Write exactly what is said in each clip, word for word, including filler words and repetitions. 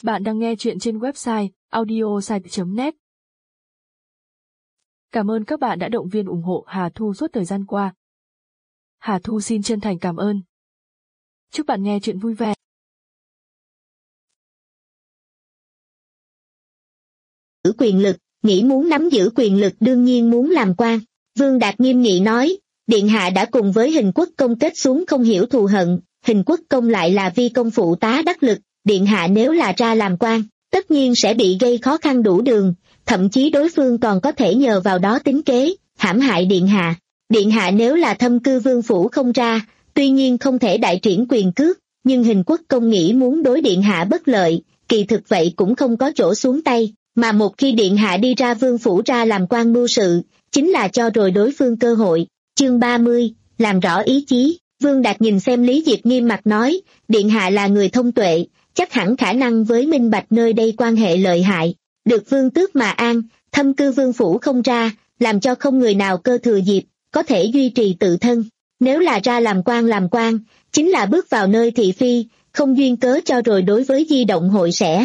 Bạn đang nghe chuyện trên website audiosite chấm net. Cảm ơn các bạn đã động viên ủng hộ Hà Thu suốt thời gian qua. Hà Thu xin chân thành cảm ơn. Chúc bạn nghe chuyện vui vẻ. Giữ quyền lực, nghĩ muốn nắm giữ quyền lực đương nhiên muốn làm quan. Vương Đạt nghiêm nghị nói, Điện hạ đã cùng với Hình Quốc Công kết xuống không hiểu thù hận, Hình Quốc Công lại là vi công phụ tá đắc lực, Điện hạ nếu là ra làm quan, tất nhiên sẽ bị gây khó khăn đủ đường, thậm chí đối phương còn có thể nhờ vào đó tính kế, hãm hại Điện hạ. Điện hạ nếu là thâm cư vương phủ không ra, tuy nhiên không thể đại triển quyền cước, nhưng Hình Quốc Công nghĩ muốn đối Điện hạ bất lợi, kỳ thực vậy cũng không có chỗ xuống tay, mà một khi Điện hạ đi ra vương phủ ra làm quan mưu sự, chính là cho rồi đối phương cơ hội. Chương ba mươi, làm rõ ý chí. Vương Đạt nhìn xem Lý Diệp nghiêm mặt nói, Điện hạ là người thông tuệ, chắc hẳn khả năng với minh bạch nơi đây quan hệ lợi hại, được vương tước mà an, thâm cư vương phủ không ra, làm cho không người nào cơ thừa dịp, có thể duy trì tự thân. Nếu là ra làm quan làm quan, chính là bước vào nơi thị phi, không duyên cớ cho rồi đối với di động hội sẽ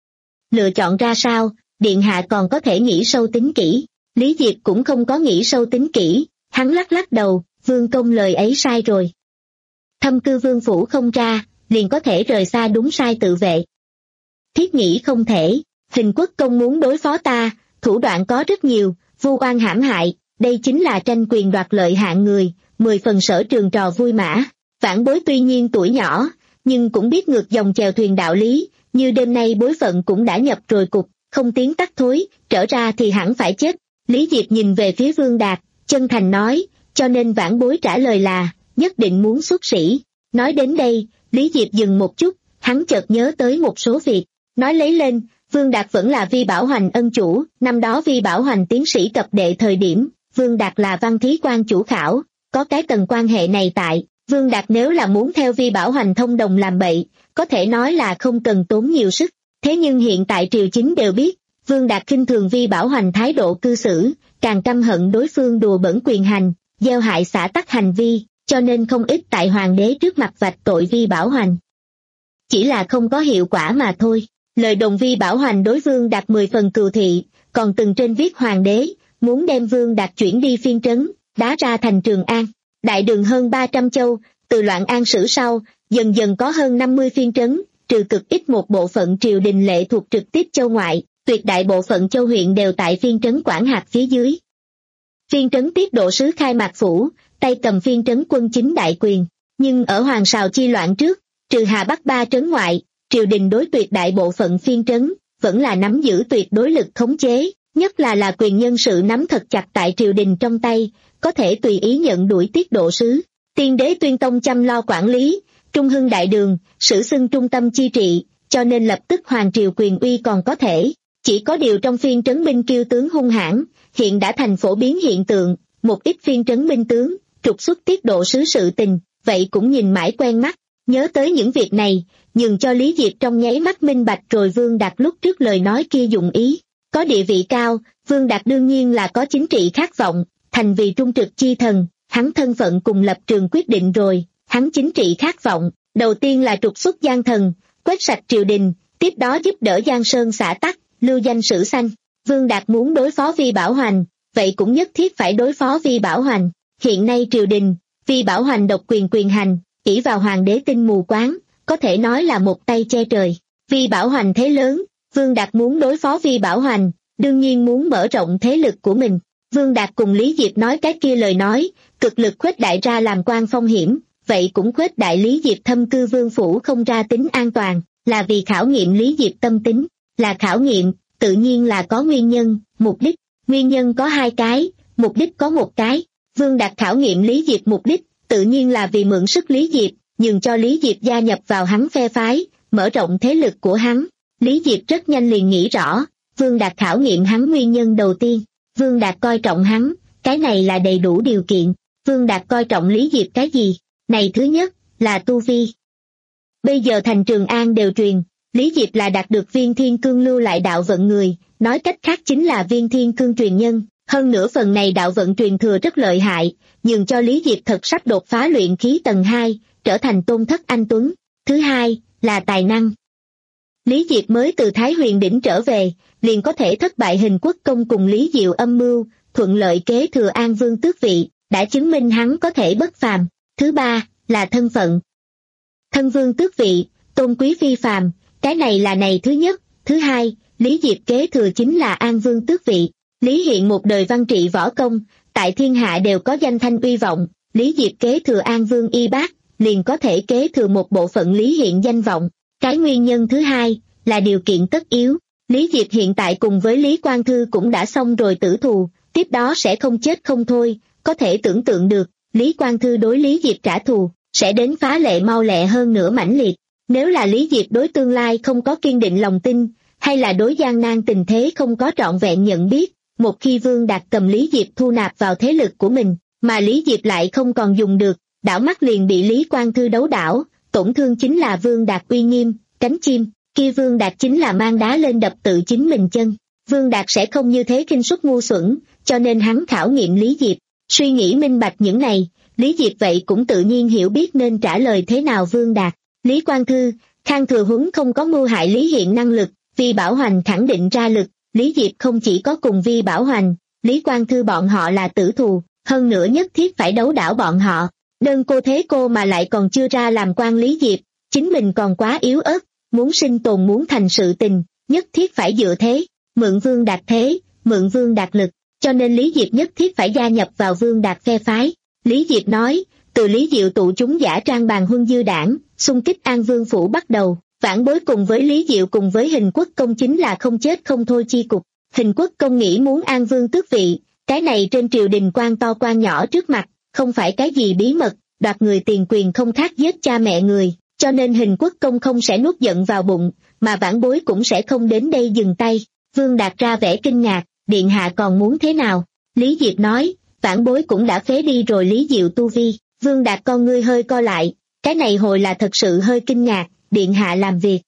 lựa chọn ra sao, Điện hạ còn có thể nghĩ sâu tính kỹ. Lý Diệp cũng không có nghĩ sâu tính kỹ, hắn lắc lắc đầu, vương công lời ấy sai rồi. Thâm cư vương phủ không ra, liền có thể rời xa đúng sai tự vệ. Thiết nghĩ không thể, Hình Quốc Công muốn đối phó ta, thủ đoạn có rất nhiều, vu oan hãm hại, đây chính là tranh quyền đoạt lợi hạng người, mười phần sở trường trò vui mã. Vãn bối tuy nhiên tuổi nhỏ, nhưng cũng biết ngược dòng chèo thuyền đạo lý, như đêm nay bối phận cũng đã nhập rồi cục, không tiến tắt thối, trở ra thì hẳn phải chết. Lý Diệp nhìn về phía Vương Đạt, chân thành nói, cho nên vãn bối trả lời là, nhất định muốn xuất sĩ. Nói đến đây, Lý Diệp dừng một chút, hắn chợt nhớ tới một số việc, nói lấy lên, Vương Đạt vẫn là Vi Bảo Hoành ân chủ, năm đó Vi Bảo Hoành tiến sĩ cập đệ thời điểm, Vương Đạt là văn thí quan chủ khảo, có cái tầng quan hệ này tại, Vương Đạt nếu là muốn theo Vi Bảo Hoành thông đồng làm bậy, có thể nói là không cần tốn nhiều sức, thế nhưng hiện tại triều chính đều biết, Vương Đạt khinh thường Vi Bảo Hoành thái độ cư xử, càng căm hận đối phương đùa bỡn quyền hành, gieo hại xã tắc hành vi, cho nên không ít tại hoàng đế trước mặt vạch tội Vi Bảo Hoành. Chỉ là không có hiệu quả mà thôi, lời đồng Vi Bảo Hoành đối Vương Đạt mười phần cừu thị, còn từng trên viết hoàng đế, muốn đem Vương Đạt chuyển đi phiên trấn, đá ra thành Trường An. Đại đường hơn ba trăm châu, từ loạn an sử sau, dần dần có hơn năm mươi phiên trấn, trừ cực ít một bộ phận triều đình lệ thuộc trực tiếp châu ngoại, tuyệt đại bộ phận châu huyện đều tại phiên trấn quản hạt phía dưới. Phiên trấn tiết độ sứ khai mạc phủ, tay cầm phiên trấn quân chính đại quyền, nhưng ở Hoàng Sào chi loạn trước, trừ Hà Bắc ba trấn ngoại, triều đình đối tuyệt đại bộ phận phiên trấn, vẫn là nắm giữ tuyệt đối lực khống chế, nhất là là quyền nhân sự nắm thật chặt tại triều đình trong tay, có thể tùy ý nhận đuổi tiết độ sứ. Tiên đế tuyên tông chăm lo quản lý, trung hưng đại đường, sử xưng trung tâm chi trị, cho nên lập tức hoàng triều quyền uy còn có thể. Chỉ có điều trong phiên trấn binh kiêu tướng hung hãn, hiện đã thành phổ biến hiện tượng, một ít phiên trấn binh tướng, trục xuất tiết độ sứ sự tình, vậy cũng nhìn mãi quen mắt. Nhớ tới những việc này, nhường cho Lý Diệp trong nháy mắt minh bạch rồi Vương Đạt lúc trước lời nói kia dụng ý. Có địa vị cao, Vương Đạt đương nhiên là có chính trị khát vọng, thành vì trung trực chi thần, hắn thân phận cùng lập trường quyết định rồi, hắn chính trị khát vọng, đầu tiên là trục xuất gian thần, quét sạch triều đình, tiếp đó giúp đỡ Giang Sơn xã tắc, lưu danh sử xanh. Vương Đạt muốn đối phó Vi Bảo Hoành, vậy cũng nhất thiết phải đối phó Vi Bảo Hoành. Hiện nay triều đình, Vi Bảo Hoành độc quyền quyền hành, ỷ vào hoàng đế tinh mù quáng, có thể nói là một tay che trời. Vi Bảo Hoành thế lớn, Vương Đạt muốn đối phó Vi Bảo Hoành, đương nhiên muốn mở rộng thế lực của mình. Vương Đạt cùng Lý Diệp nói cái kia lời nói, cực lực khuếch đại ra làm quan phong hiểm, vậy cũng khuếch đại Lý Diệp thâm cư vương phủ không ra tính an toàn, là vì khảo nghiệm Lý Diệp tâm tính, là khảo nghiệm, tự nhiên là có nguyên nhân, mục đích. Nguyên nhân có hai cái, mục đích có một cái. Vương Đạt khảo nghiệm Lý Diệp mục đích, tự nhiên là vì mượn sức Lý Diệp, nhường cho Lý Diệp gia nhập vào hắn phe phái, mở rộng thế lực của hắn. Lý Diệp rất nhanh liền nghĩ rõ, Vương Đạt khảo nghiệm hắn nguyên nhân đầu tiên. Vương Đạt coi trọng hắn, cái này là đầy đủ điều kiện. Vương Đạt coi trọng Lý Diệp cái gì? Này thứ nhất, là tu vi. Bây giờ thành Trường An đều truyền, Lý Diệp là đạt được Viên Thiên Cương lưu lại đạo vận người, nói cách khác chính là Viên Thiên Cương truyền nhân. Hơn nữa phần này đạo vận truyền thừa rất lợi hại, nhường cho Lý Diệp thật sắp đột phá luyện khí tầng hai, trở thành tôn thất anh tuấn. Thứ hai, là tài năng. Lý Diệp mới từ Thái Huyền Đỉnh trở về, liền có thể thất bại Hình Quốc Công cùng Lý Diệu âm mưu, thuận lợi kế thừa An Vương tước vị, đã chứng minh hắn có thể bất phàm. Thứ ba, là thân phận. Thân vương tước vị, tôn quý phi phàm, cái này là này thứ nhất. Thứ hai, Lý Diệp kế thừa chính là An Vương tước vị. Lý Hiện một đời văn trị võ công, tại thiên hạ đều có danh thanh uy vọng, Lý Diệp kế thừa An Vương y bác, liền có thể kế thừa một bộ phận Lý Hiện danh vọng. Cái nguyên nhân thứ hai, là điều kiện tất yếu. Lý Diệp hiện tại cùng với Lý Quang Thư cũng đã xong rồi tử thù, tiếp đó sẽ không chết không thôi, có thể tưởng tượng được, Lý Quang Thư đối Lý Diệp trả thù, sẽ đến phá lệ mau lẹ hơn nữa mãnh liệt. Nếu là Lý Diệp đối tương lai không có kiên định lòng tin, hay là đối gian nan tình thế không có trọn vẹn nhận biết, một khi Vương Đạt cầm Lý Diệp thu nạp vào thế lực của mình, mà Lý Diệp lại không còn dùng được, đảo mắt liền bị Lý Quang Thư đấu đảo, tổn thương chính là Vương Đạt uy nghiêm, cánh chim, kia Vương Đạt chính là mang đá lên đập tự chính mình chân. Vương Đạt sẽ không như thế khinh suất ngu xuẩn, cho nên hắn khảo nghiệm Lý Diệp, suy nghĩ minh bạch những này, Lý Diệp vậy cũng tự nhiên hiểu biết nên trả lời thế nào Vương Đạt. Lý Quang Thư, Khang Thừa Huấn không có mưu hại Lý Hiện năng lực, Vi Bảo Hoành khẳng định ra lực, Lý Diệp không chỉ có cùng Vi Bảo Hoành, Lý Quang Thư bọn họ là tử thù, hơn nữa nhất thiết phải đấu đảo bọn họ. Đơn cô thế cô mà lại còn chưa ra làm quan Lý Diệp, chính mình còn quá yếu ớt, muốn sinh tồn muốn thành sự tình, nhất thiết phải dựa thế, mượn Vương Đạt thế, mượn Vương Đạt lực, cho nên Lý Diệp nhất thiết phải gia nhập vào Vương Đạt phe phái. Lý Diệp nói, từ Lý Diệu tụ chúng giả trang bàn huân dư đảng, xung kích An Vương phủ bắt đầu, vãn bối cùng với Lý Diệu cùng với Hình Quốc Công chính là không chết không thôi chi cục. Hình Quốc Công nghĩ muốn An Vương tước vị, cái này trên triều đình quan to quan nhỏ trước mặt, không phải cái gì bí mật, đoạt người tiền quyền không khác giết cha mẹ người, cho nên Hình Quốc Công không sẽ nuốt giận vào bụng, mà vãn bối cũng sẽ không đến đây dừng tay. Vương Đạt ra vẻ kinh ngạc, điện hạ còn muốn thế nào? Lý Diệp nói, vãn bối cũng đã phế đi rồi Lý Diệu tu vi. Vương Đạt con ngươi hơi co lại, cái này hồi là thật sự hơi kinh ngạc, điện hạ làm việc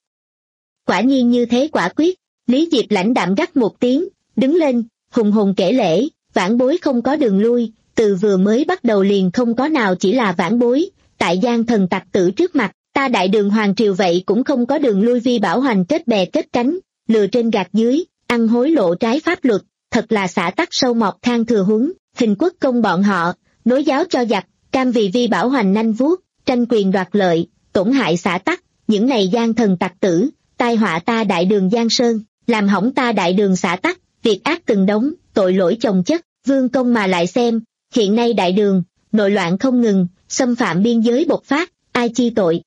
quả nhiên như thế quả quyết. Lý Diệp lãnh đạm gắt một tiếng, đứng lên, hùng hùng kể lễ, vãn bối không có đường lui, từ vừa mới bắt đầu liền không có nào chỉ là vãn bối, tại gian thần tặc tử trước mặt, ta đại đường hoàng triều vậy cũng không có đường lui. Vi Bảo Hoành kết bè kết cánh, lừa trên gạt dưới, ăn hối lộ trái pháp luật, thật là xả tắc sâu mọt. Khang Thừa Huấn, Hình Quốc Công bọn họ, nối giáo cho giặc, cam vì Vi Bảo Hoành nanh vuốt, tranh quyền đoạt lợi, tổn hại xã tắc, những này gian thần tặc tử, tai họa ta đại đường Giang Sơn, làm hỏng ta đại đường xã tắc, việc ác từng đống, tội lỗi chồng chất. Vương công mà lại xem, hiện nay đại đường, nội loạn không ngừng, xâm phạm biên giới bộc phát, ai chi tội?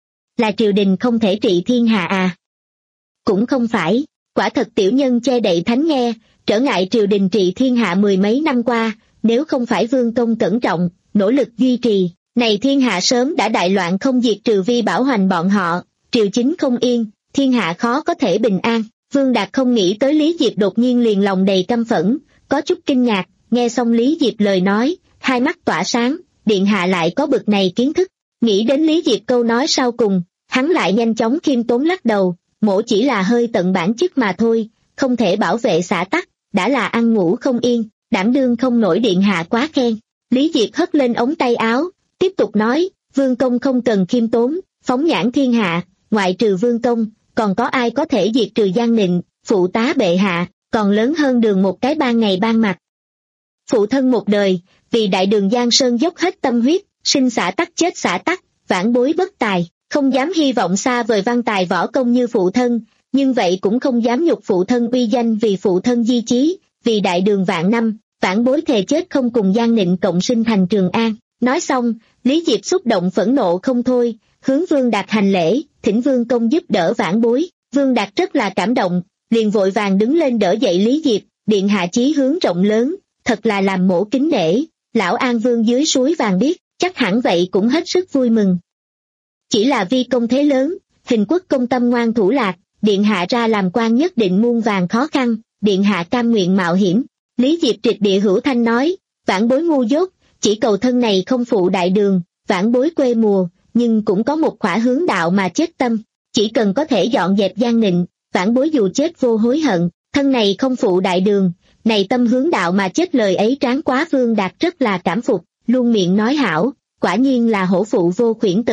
Là triều đình không thể trị thiên hạ à? Cũng không phải, quả thật tiểu nhân che đậy thánh nghe, trở ngại triều đình trị thiên hạ mười mấy năm qua, nếu không phải vương công cẩn trọng, nỗ lực duy trì, này thiên hạ sớm đã đại loạn không diệt trừ Vi Bảo Hoành bọn họ, triều chính không yên, thiên hạ khó có thể bình an. Vương Đạt không nghĩ tới Lý Diệp đột nhiên liền lòng đầy căm phẫn, có chút kinh ngạc, nghe xong Lý Diệp lời nói, hai mắt tỏa sáng, điện hạ lại có bực này kiến thức. Nghĩ đến Lý Diệp câu nói sau cùng, hắn lại nhanh chóng khiêm tốn lắc đầu, mỗ chỉ là hơi tận bản chức mà thôi, không thể bảo vệ xã tắc, đã là ăn ngủ không yên, đảm đương không nổi điện hạ quá khen. Lý Diệp hất lên ống tay áo, tiếp tục nói, vương công không cần khiêm tốn, phóng nhãn thiên hạ, ngoại trừ vương công, còn có ai có thể diệt trừ gian nịnh, phụ tá bệ hạ, còn lớn hơn đường một cái ban ngày ban mặt. Phụ thân một đời, vì đại đường Giang Sơn dốc hết tâm huyết, sinh xã tắc chết xã tắc, vãn bối bất tài, không dám hy vọng xa vời văn tài võ công như phụ thân, nhưng vậy cũng không dám nhục phụ thân uy danh vì phụ thân di chí, vì đại đường vạn năm, vãn bối thề chết không cùng gian nịnh cộng sinh thành Trường An. Nói xong, Lý Diệp xúc động phẫn nộ không thôi, hướng Vương Đạt hành lễ, thỉnh Vương công giúp đỡ vãn bối. Vương Đạt rất là cảm động, liền vội vàng đứng lên đỡ dậy Lý Diệp, điện hạ chí hướng rộng lớn, thật là làm mổ kính nể, lão An Vương dưới suối vàng biết, chắc hẳn vậy cũng hết sức vui mừng. Chỉ là vi công thế lớn, Hình Quốc công tâm ngoan thủ lạc, điện hạ ra làm quan nhất định muôn vàng khó khăn, điện hạ cam nguyện mạo hiểm. Lý Diệp trịch địa hữu thanh nói, vãn bối ngu dốt, chỉ cầu thân này không phụ đại đường, vãn bối quê mùa, nhưng cũng có một khỏa hướng đạo mà chết tâm, chỉ cần có thể dọn dẹp gian nịnh, vãn bối dù chết vô hối hận, thân này không phụ đại đường, này tâm hướng đạo mà chết lời ấy tráng quá. Vương Đạt rất là cảm phục, luôn miệng nói hảo, quả nhiên là hổ phụ vô khuyển tử,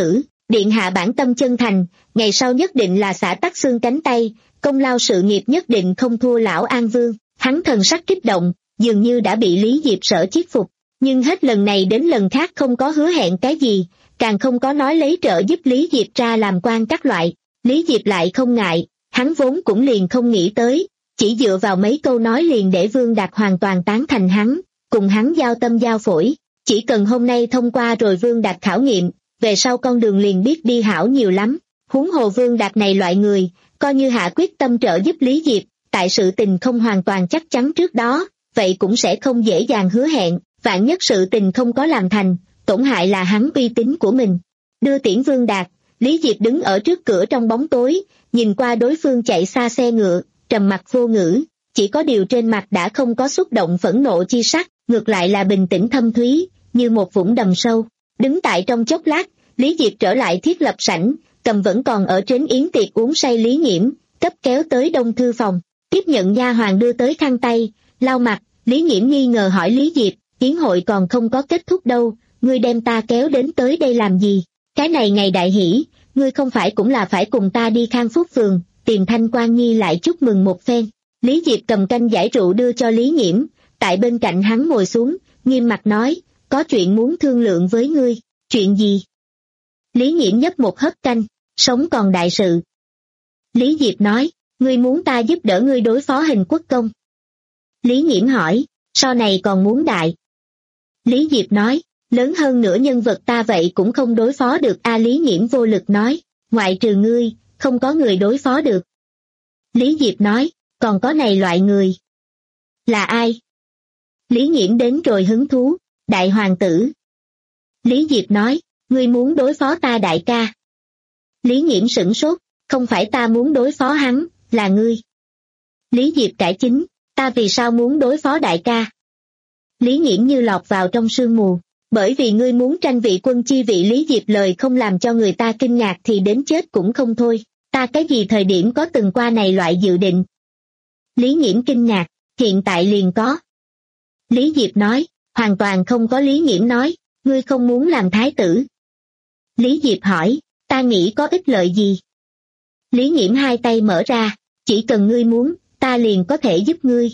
Điện hạ bản tâm chân thành, ngày sau nhất định là xả tắc xương cánh tay, công lao sự nghiệp nhất định không thua lão An Vương. Hắn thần sắc kích động, dường như đã bị Lý Diệp sở chiết phục, nhưng hết lần này đến lần khác không có hứa hẹn cái gì, càng không có nói lấy trợ giúp Lý Diệp ra làm quan các loại. Lý Diệp lại không ngại, hắn vốn cũng liền không nghĩ tới, chỉ dựa vào mấy câu nói liền để Vương Đạt hoàn toàn tán thành hắn, cùng hắn giao tâm giao phổi. Chỉ cần hôm nay thông qua rồi Vương Đạt khảo nghiệm, về sau con đường liền biết đi hảo nhiều lắm. Huống hồ Vương Đạt này loại người, coi như hạ quyết tâm trợ giúp Lý Diệp, tại sự tình không hoàn toàn chắc chắn trước đó, vậy cũng sẽ không dễ dàng hứa hẹn, vạn nhất sự tình không có làm thành, tổn hại là hắn uy tín của mình. Đưa tiễn Vương Đạt, Lý Diệp đứng ở trước cửa trong bóng tối, nhìn qua đối phương chạy xa xe ngựa, trầm mặc vô ngữ, chỉ có điều trên mặt đã không có xúc động phẫn nộ chi sắc, ngược lại là bình tĩnh thâm thúy, như một vũng đầm sâu. Đứng tại trong chốc lát, Lý Diệp trở lại thiết lập sảnh, cầm vẫn còn ở trên yến tiệc uống say Lý Nghiễm, cấp kéo tới đông thư phòng, tiếp nhận nha hoàn đưa tới khăn tay, lau mặt. Lý Nghiễm nghi ngờ hỏi Lý Diệp, yến hội còn không có kết thúc đâu, ngươi đem ta kéo đến tới đây làm gì? Cái này ngày đại hỷ, ngươi không phải cũng là phải cùng ta đi Khang Phúc Phường, tìm Thanh Quan Nhi lại chúc mừng một phen. Lý Diệp cầm canh giải rượu đưa cho Lý Nghiễm, tại bên cạnh hắn ngồi xuống, nghiêm mặt nói, có chuyện muốn thương lượng với ngươi. Chuyện gì? Lý Nghiễm nhấp một hớp canh, sống còn đại sự. Lý Diệp nói, ngươi muốn ta giúp đỡ ngươi đối phó Hình Quốc Công. Lý Nghiễm hỏi, sau này còn muốn đại? Lý Diệp nói, lớn hơn nữa nhân vật ta vậy cũng không đối phó được a. Lý Nghiễm vô lực nói, ngoại trừ ngươi, không có người đối phó được. Lý Diệp nói, còn có này loại người. Là ai? Lý Nghiễm đến rồi hứng thú, đại hoàng tử. Lý Diệp nói, ngươi muốn đối phó ta đại ca. Lý Nghiễm sửng sốt, không phải ta muốn đối phó hắn, là ngươi. Lý Diệp cải chính, ta vì sao muốn đối phó đại ca? Lý Nghiễm như lọt vào trong sương mù, bởi vì ngươi muốn tranh vị quân chi vị. Lý Diệp lời không làm cho người ta kinh ngạc thì đến chết cũng không thôi, ta cái gì thời điểm có từng qua này loại dự định? Lý Nghiễm kinh ngạc, hiện tại liền có. Lý Diệp nói, hoàn toàn không có. Lý Nghiễm nói, ngươi không muốn làm thái tử. Lý Diệp hỏi, ta nghĩ có ích lợi gì? Lý Nghiễm hai tay mở ra, chỉ cần ngươi muốn, ta liền có thể giúp ngươi.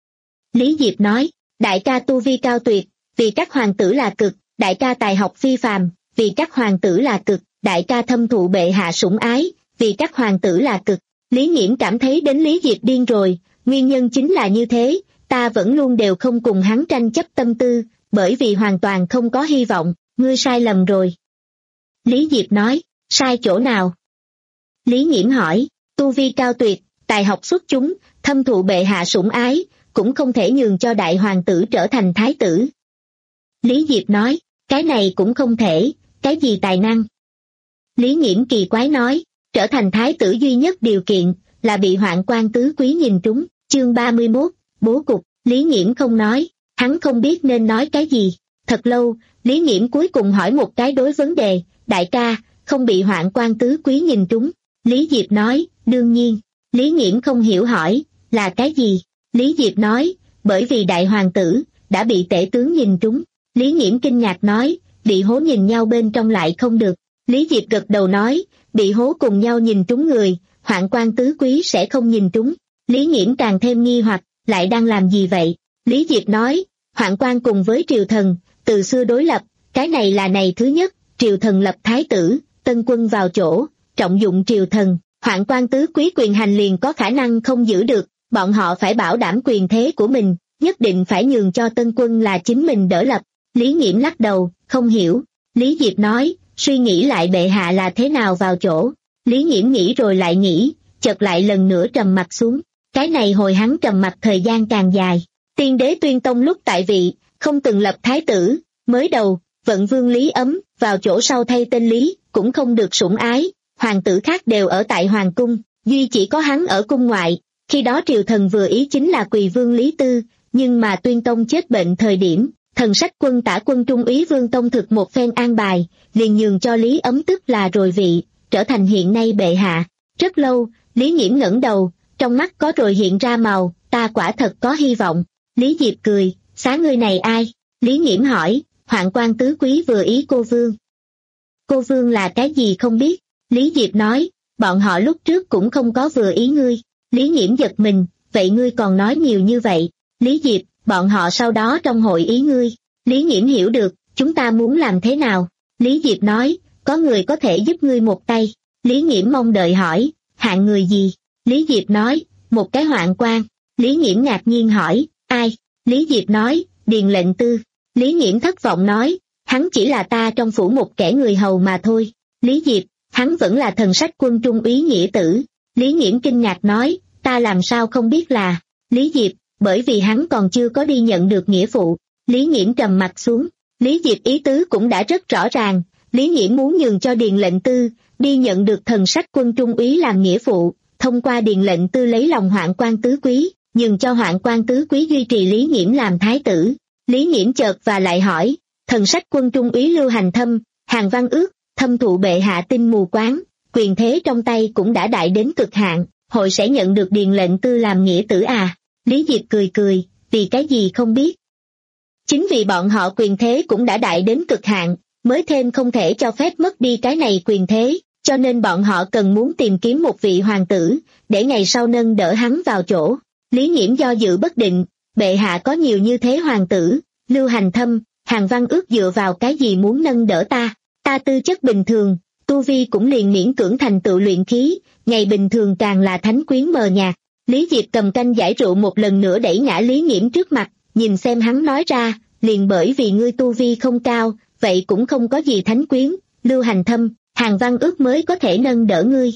Lý Diệp nói, đại ca tu vi cao tuyệt, vì các hoàng tử là cực, đại ca tài học phi phàm, vì các hoàng tử là cực, đại ca thâm thụ bệ hạ sủng ái, vì các hoàng tử là cực. Lý Nghiễm cảm thấy đến Lý Diệp điên rồi, nguyên nhân chính là như thế, ta vẫn luôn đều không cùng hắn tranh chấp tâm tư, bởi vì hoàn toàn không có hy vọng, ngươi sai lầm rồi. Lý Diệp nói, sai chỗ nào? Lý Nghiễm hỏi, tu vi cao tuyệt, tài học xuất chúng, thâm thụ bệ hạ sủng ái, cũng không thể nhường cho đại hoàng tử trở thành thái tử. Lý Diệp nói, cái này cũng không thể, cái gì tài năng? Lý Nghiễm kỳ quái nói, trở thành thái tử duy nhất điều kiện, là bị hoạn quan tứ quý nhìn trúng. Chương ba mươi mốt, bố cục. Lý Nghiễm không nói, hắn không biết nên nói cái gì. Thật lâu, Lý Nghiễm cuối cùng hỏi một cái đối vấn đề, đại ca, không bị hoạn quan tứ quý nhìn trúng. Lý Diệp nói, đương nhiên. Lý Nghiễm không hiểu hỏi, là cái gì? Lý Diệp nói, bởi vì đại hoàng tử, đã bị tể tướng nhìn trúng. Lý Nghiễm kinh ngạc nói, bị hố nhìn nhau bên trong lại không được. Lý Diệp gật đầu nói, bị hố cùng nhau nhìn trúng người, hoạn quan tứ quý sẽ không nhìn trúng. Lý Nghiễm càng thêm nghi hoặc, lại đang làm gì vậy? Lý Diệp nói, hoạn quan cùng với triều thần, từ xưa đối lập, cái này là này thứ nhất, triều thần lập thái tử, tân quân vào chỗ, trọng dụng triều thần, hoạn quan tứ quý quyền hành liền có khả năng không giữ được, bọn họ phải bảo đảm quyền thế của mình, nhất định phải nhường cho tân quân là chính mình đỡ lập. Lý Nghiễm lắc đầu, không hiểu. Lý Diệp nói, suy nghĩ lại bệ hạ là thế nào vào chỗ. Lý Nghiễm nghĩ rồi lại nghĩ, chợt lại lần nữa trầm mặt xuống. Cái này hồi hắn trầm mặt thời gian càng dài. Tiên đế Tuyên Tông lúc tại vị, không từng lập thái tử, mới đầu, vận vương Lý Ấm, vào chỗ sau thay tên Lý, cũng không được sủng ái, hoàng tử khác đều ở tại hoàng cung, duy chỉ có hắn ở cung ngoại. Khi đó triều thần vừa ý chính là Quỳ vương Lý Tư, nhưng mà Tuyên Tông chết bệnh thời điểm, thần sách quân tả quân trung úy Vương Tông thực một phen an bài, liền nhường cho Lý Ấm tức là rồi vị, trở thành hiện nay bệ hạ. Rất lâu, Lý Nghiễm ngẩng đầu, trong mắt có rồi hiện ra màu, ta quả thật có hy vọng. Lý Diệp cười, xá ngươi này ai? Lý Nghiễm hỏi, hoạn quan tứ quý vừa ý cô vương. cô Vương là cái gì không biết. Lý Diệp nói, bọn họ lúc trước cũng không có vừa ý ngươi. Lý Nghiễm giật mình, vậy ngươi còn nói nhiều như vậy. Lý Diệp, bọn họ sau đó trong hội ý ngươi. Lý Nghiễm hiểu được, chúng ta muốn làm thế nào? Lý Diệp nói, có người có thể giúp ngươi một tay. Lý Nghiễm mong đợi hỏi, hạng người gì? Lý Diệp nói, một cái hoạn quan. Lý Nghiễm ngạc nhiên hỏi, ai? Lý Diệp nói, Điền lệnh tư. Lý Nghiễm thất vọng nói, hắn chỉ là ta trong phủ một kẻ người hầu mà thôi. Lý Diệp, hắn vẫn là thần sách quân trung úy nghĩa tử. Lý Nghiễm kinh ngạc nói, ta làm sao không biết là. Lý Diệp, bởi vì hắn còn chưa có đi nhận được nghĩa phụ. Lý Nghiễm trầm mặt xuống. Lý Diệp ý tứ cũng đã rất rõ ràng, Lý Nghiễm muốn nhường cho Điền lệnh tư, đi nhận được thần sách quân trung úy làm nghĩa phụ, thông qua Điền lệnh tư lấy lòng hoạn quan tứ quý, nhường cho hoạn quan tứ quý duy trì Lý Nghiễm làm thái tử. Lý Nghiễm chợt và lại hỏi, thần sách quân trung úy Lưu Hành Thâm, Hàn Văn Ước, thâm thụ bệ hạ tinh mù quáng, quyền thế trong tay cũng đã đại đến cực hạn, hội sẽ nhận được Điền lệnh tư làm nghĩa tử à? Lý Diệp cười cười, vì cái gì không biết. Chính vì bọn họ quyền thế cũng đã đại đến cực hạn, mới thêm không thể cho phép mất đi cái này quyền thế, cho nên bọn họ cần muốn tìm kiếm một vị hoàng tử, để ngày sau nâng đỡ hắn vào chỗ. Lý Nghiễm do dự bất định, bệ hạ có nhiều như thế hoàng tử, Lưu Hành Thâm, Hàn Văn Ước dựa vào cái gì muốn nâng đỡ ta, ta tư chất bình thường, tu vi cũng liền miễn cưỡng thành tựu luyện khí, ngày bình thường càng là thánh quyến mờ nhạt. Lý Diệp cầm canh giải rượu một lần nữa đẩy ngã Lý Nghiễm trước mặt, nhìn xem hắn nói ra, liền bởi vì ngươi tu vi không cao, vậy cũng không có gì thánh quyến, Lưu Hành Thâm, Hàn Văn Ước mới có thể nâng đỡ ngươi.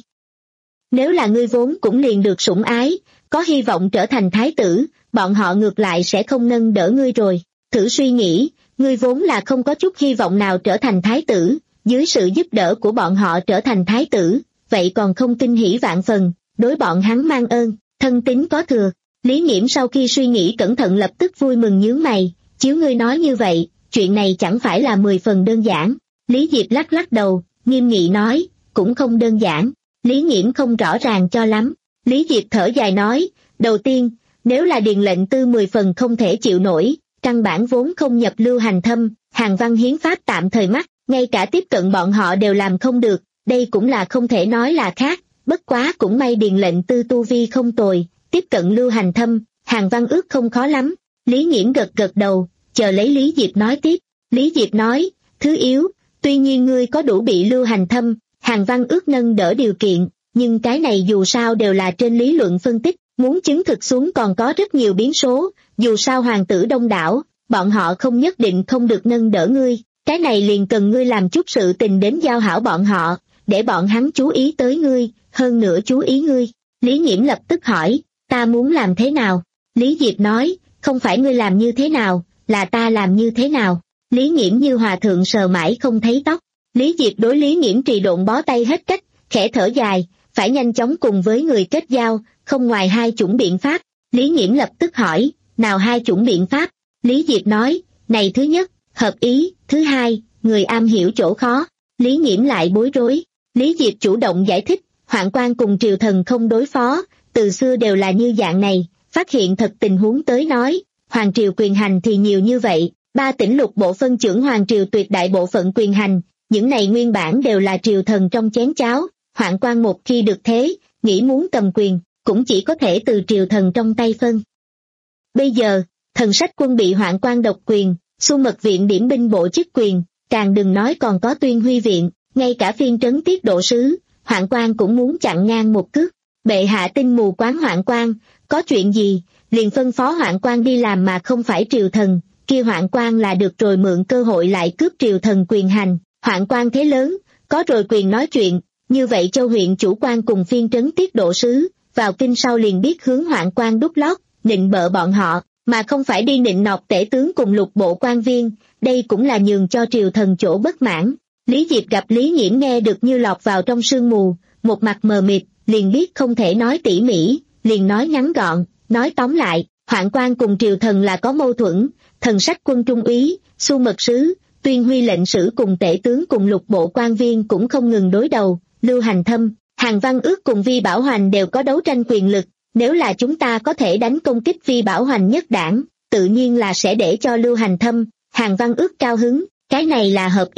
Nếu là ngươi vốn cũng liền được sủng ái, có hy vọng trở thành thái tử, bọn họ ngược lại sẽ không nâng đỡ ngươi rồi. Thử suy nghĩ, ngươi vốn là không có chút hy vọng nào trở thành thái tử, dưới sự giúp đỡ của bọn họ trở thành thái tử, vậy còn không kinh hỉ vạn phần, đối bọn hắn mang ơn, thân tín có thừa. Lý Nghiễm sau khi suy nghĩ cẩn thận lập tức vui mừng nhướng mày, chiếu ngươi nói như vậy, chuyện này chẳng phải là mười phần đơn giản. Lý Diệp lắc lắc đầu, nghiêm nghị nói, cũng không đơn giản. Lý Nghiễm không rõ ràng cho lắm. Lý Diệp thở dài nói, đầu tiên, nếu là Điền lệnh tư mười phần không thể chịu nổi, căn bản vốn không nhập Lưu Hành Thâm, Hàn Văn hiến pháp tạm thời mắc, ngay cả tiếp cận bọn họ đều làm không được, đây cũng là không thể nói là khác, bất quá cũng may Điền lệnh tư tu vi không tồi, tiếp cận Lưu Hành Thâm, Hàn Văn Ước không khó lắm. Lý Nghiễm gật gật đầu, chờ lấy Lý Diệp nói tiếp. Lý Diệp nói, thứ yếu, tuy nhiên ngươi có đủ bị Lưu Hành Thâm, Hàn Văn Ước nâng đỡ điều kiện, nhưng cái này dù sao đều là trên lý luận phân tích, muốn chứng thực xuống còn có rất nhiều biến số, dù sao hoàng tử đông đảo, bọn họ không nhất định không được nâng đỡ ngươi, cái này liền cần ngươi làm chút sự tình đến giao hảo bọn họ, để bọn hắn chú ý tới ngươi, hơn nữa chú ý ngươi. Lý Nghiễm lập tức hỏi, ta muốn làm thế nào? Lý Diệp nói, không phải ngươi làm như thế nào, là ta làm như thế nào. Lý Nghiễm như hòa thượng sờ mãi không thấy tóc. Lý Diệp đối Lý Nghiễm trì độn bó tay hết cách, khẽ thở dài, phải nhanh chóng cùng với người kết giao, không ngoài hai chủng biện pháp. Lý Nghiễm lập tức hỏi, nào hai chủng biện pháp? Lý Diệp nói, này thứ nhất, hợp ý, thứ hai, người am hiểu chỗ khó. Lý Nghiễm lại bối rối. Lý Diệp chủ động giải thích, hoạn quan cùng triều thần không đối phó, từ xưa đều là như dạng này, phát hiện thật tình huống tới nói, hoàng triều quyền hành thì nhiều như vậy, ba tỉnh lục bộ phân chưởng hoàng triều tuyệt đại bộ phận quyền hành, những này nguyên bản đều là triều thần trong chén cháo, hoạn quan một khi được thế, nghĩ muốn cầm quyền, cũng chỉ có thể từ triều thần trong tay phân. Bây giờ, thần sách quân bị hoạn quan độc quyền, Xu Mật Viện điểm binh bộ chức quyền, càng đừng nói còn có Tuyên Huy Viện, ngay cả phiên trấn tiết độ sứ, hoạn quan cũng muốn chặn ngang một cước. Bệ hạ tinh mù quáng hoạn quan, có chuyện gì, liền phân phó hoạn quan đi làm mà không phải triều thần, kia hoạn quan là được rồi mượn cơ hội lại cướp triều thần quyền hành, hoạn quan thế lớn, có rồi quyền nói chuyện, như vậy châu huyện chủ quan cùng phiên trấn tiết độ sứ, vào kinh sau liền biết hướng hoạn quan đút lót, nịnh bợ bọn họ, mà không phải đi nịnh nọt tể tướng cùng lục bộ quan viên, đây cũng là nhường cho triều thần chỗ bất mãn. Lý Diệp gặp Lý Nghiễm nghe được như lọt vào trong sương mù, một mặt mờ mịt, liền biết không thể nói tỉ mỉ, liền nói ngắn gọn, nói tóm lại, hoạn quan cùng triều thần là có mâu thuẫn, thần sách quân trung úy, Xu Mật sứ, Tuyên Huy lệnh sử cùng tể tướng cùng lục bộ quan viên cũng không ngừng đối đầu, Lưu Hành Thâm, Hàn Văn Ước cùng Vi Bảo Hoành đều có đấu tranh quyền lực, nếu là chúng ta có thể đánh công kích Vi Bảo Hoành nhất đảng, tự nhiên là sẽ để cho Lưu Hành Thâm, Hàn Văn Ước cao hứng, cái này là hợp ý,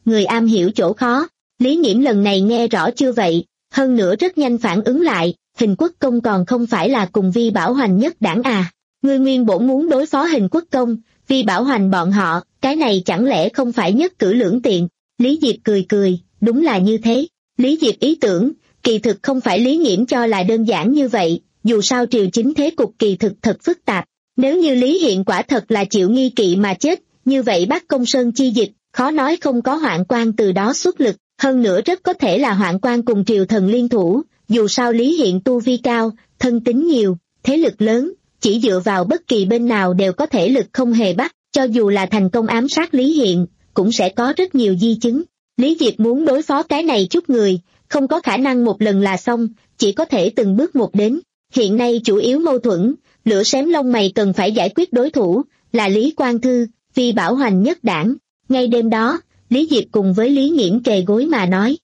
người am hiểu chỗ khó. Lý Nghiễm lần này nghe rõ chưa vậy, hơn nữa rất nhanh phản ứng lại, Hình Quốc Công còn không phải là cùng Vi Bảo Hoành nhất đảng à. Ngươi nguyên bổn muốn đối phó Hình Quốc Công, Vi Bảo Hoành bọn họ, cái này chẳng lẽ không phải nhất cử lưỡng tiện. Lý Diệp cười cười, đúng là như thế. Lý Diệp ý tưởng, kỳ thực không phải Lý Nghiễm cho là đơn giản như vậy, dù sao triều chính thế cục kỳ thực thật phức tạp. Nếu như Lý Hiện quả thật là chịu nghi kỵ mà chết, như vậy Bắc Công Sơn chi dịch, khó nói không có Hoạn Quan từ đó xuất lực, hơn nữa rất có thể là Hoạn Quan cùng triều thần liên thủ, dù sao Lý Hiện tu vi cao, thân tín nhiều, thế lực lớn, chỉ dựa vào bất kỳ bên nào đều có thể lực không hề bắt, cho dù là thành công ám sát Lý Hiện, cũng sẽ có rất nhiều di chứng. Lý Diệp muốn đối phó cái này chút người, không có khả năng một lần là xong, chỉ có thể từng bước một đến. Hiện nay chủ yếu mâu thuẫn, lửa xém lông mày cần phải giải quyết đối thủ, là Lý Quang Thư, Vi Bảo Hoành nhất đảng. Ngay đêm đó, Lý Diệp cùng với Lý Nghiễm kề gối mà nói.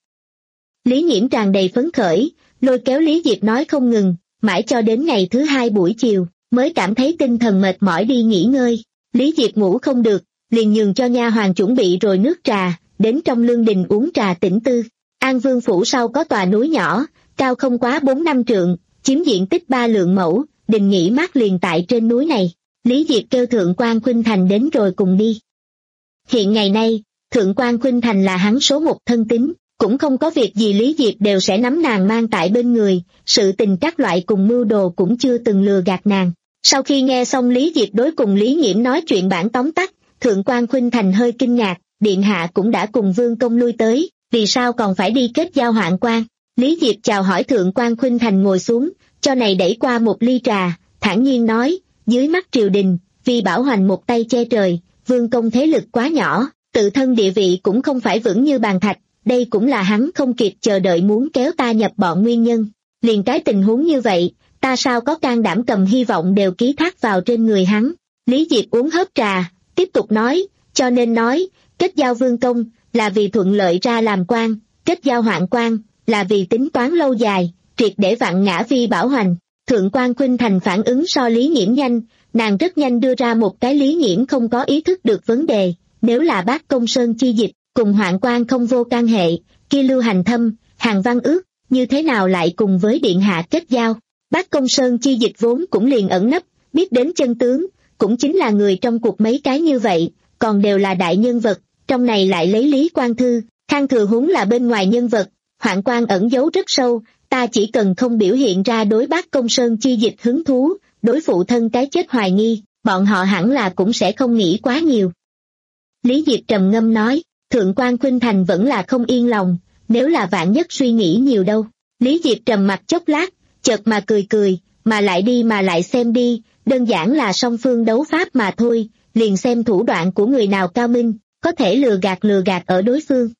Lý Nghiễm tràn đầy phấn khởi, lôi kéo Lý Diệp nói không ngừng, mãi cho đến ngày thứ hai buổi chiều, mới cảm thấy tinh thần mệt mỏi đi nghỉ ngơi. Lý Diệp ngủ không được, liền nhường cho nha hoàn chuẩn bị rồi nước trà, đến trong lương đình uống trà tĩnh tư. An Vương phủ sau có tòa núi nhỏ, cao không quá bốn năm trượng, chiếm diện tích ba lượng mẫu, đình nghỉ mát liền tại trên núi này. Lý Diệp kêu Thượng quan Khuynh Thành đến rồi cùng đi. Hiện ngày nay, Thượng quan Khuynh Thành là hắn số một thân tín, cũng không có việc gì Lý Diệp đều sẽ nắm nàng mang tại bên người, sự tình các loại cùng mưu đồ cũng chưa từng lừa gạt nàng. Sau khi nghe xong Lý Diệp đối cùng Lý Nghiễm nói chuyện bản tóm tắt, Thượng quan Khuynh Thành hơi kinh ngạc, điện hạ cũng đã cùng Vương công lui tới, vì sao còn phải đi kết giao Hoạn Quan? Lý Diệp chào hỏi Thượng quan Khuynh Thành ngồi xuống, cho này đẩy qua một ly trà, thản nhiên nói, dưới mắt triều đình, Vi Bảo Hoành một tay che trời, Vương công thế lực quá nhỏ, tự thân địa vị cũng không phải vững như bàn thạch, đây cũng là hắn không kịp chờ đợi muốn kéo ta nhập bọn nguyên nhân. Liền cái tình huống như vậy, ta sao có can đảm cầm hy vọng đều ký thác vào trên người hắn. Lý Diệp uống hớp trà, tiếp tục nói, cho nên nói, kết giao Vương công, là vì thuận lợi ra làm quan, kết giao Hoạn Quan, là vì tính toán lâu dài, triệt để vặn ngã Vi Bảo Hoành. Thượng quan Khuynh Thành phản ứng so Lý Nghiễm nhanh, nàng rất nhanh đưa ra một cái Lý Nghiễm không có ý thức được vấn đề, nếu là Bác Công Sơn chi dịch, cùng Hoạn Quan không vô can hệ, kia Lưu Hành Thâm, Hàn Văn Ước, như thế nào lại cùng với điện hạ kết giao? Bác Công Sơn chi dịch vốn cũng liền ẩn nấp, biết đến chân tướng, cũng chính là người trong cuộc mấy cái như vậy, còn đều là đại nhân vật, trong này lại lấy Lý Quang Thư, Khang Thừa Huống là bên ngoài nhân vật, Hoạn Quan ẩn giấu rất sâu, ta chỉ cần không biểu hiện ra đối Bác Công Sơn chi dịch hứng thú, đối phụ thân cái chết hoài nghi, bọn họ hẳn là cũng sẽ không nghĩ quá nhiều. Lý Diệp trầm ngâm nói, Thượng quan Khuynh Thành vẫn là không yên lòng, nếu là vạn nhất suy nghĩ nhiều đâu. Lý Diệp trầm mặt chốc lát, chợt mà cười cười, mà lại đi mà lại xem đi, đơn giản là song phương đấu pháp mà thôi, liền xem thủ đoạn của người nào cao minh, có thể lừa gạt lừa gạt ở đối phương.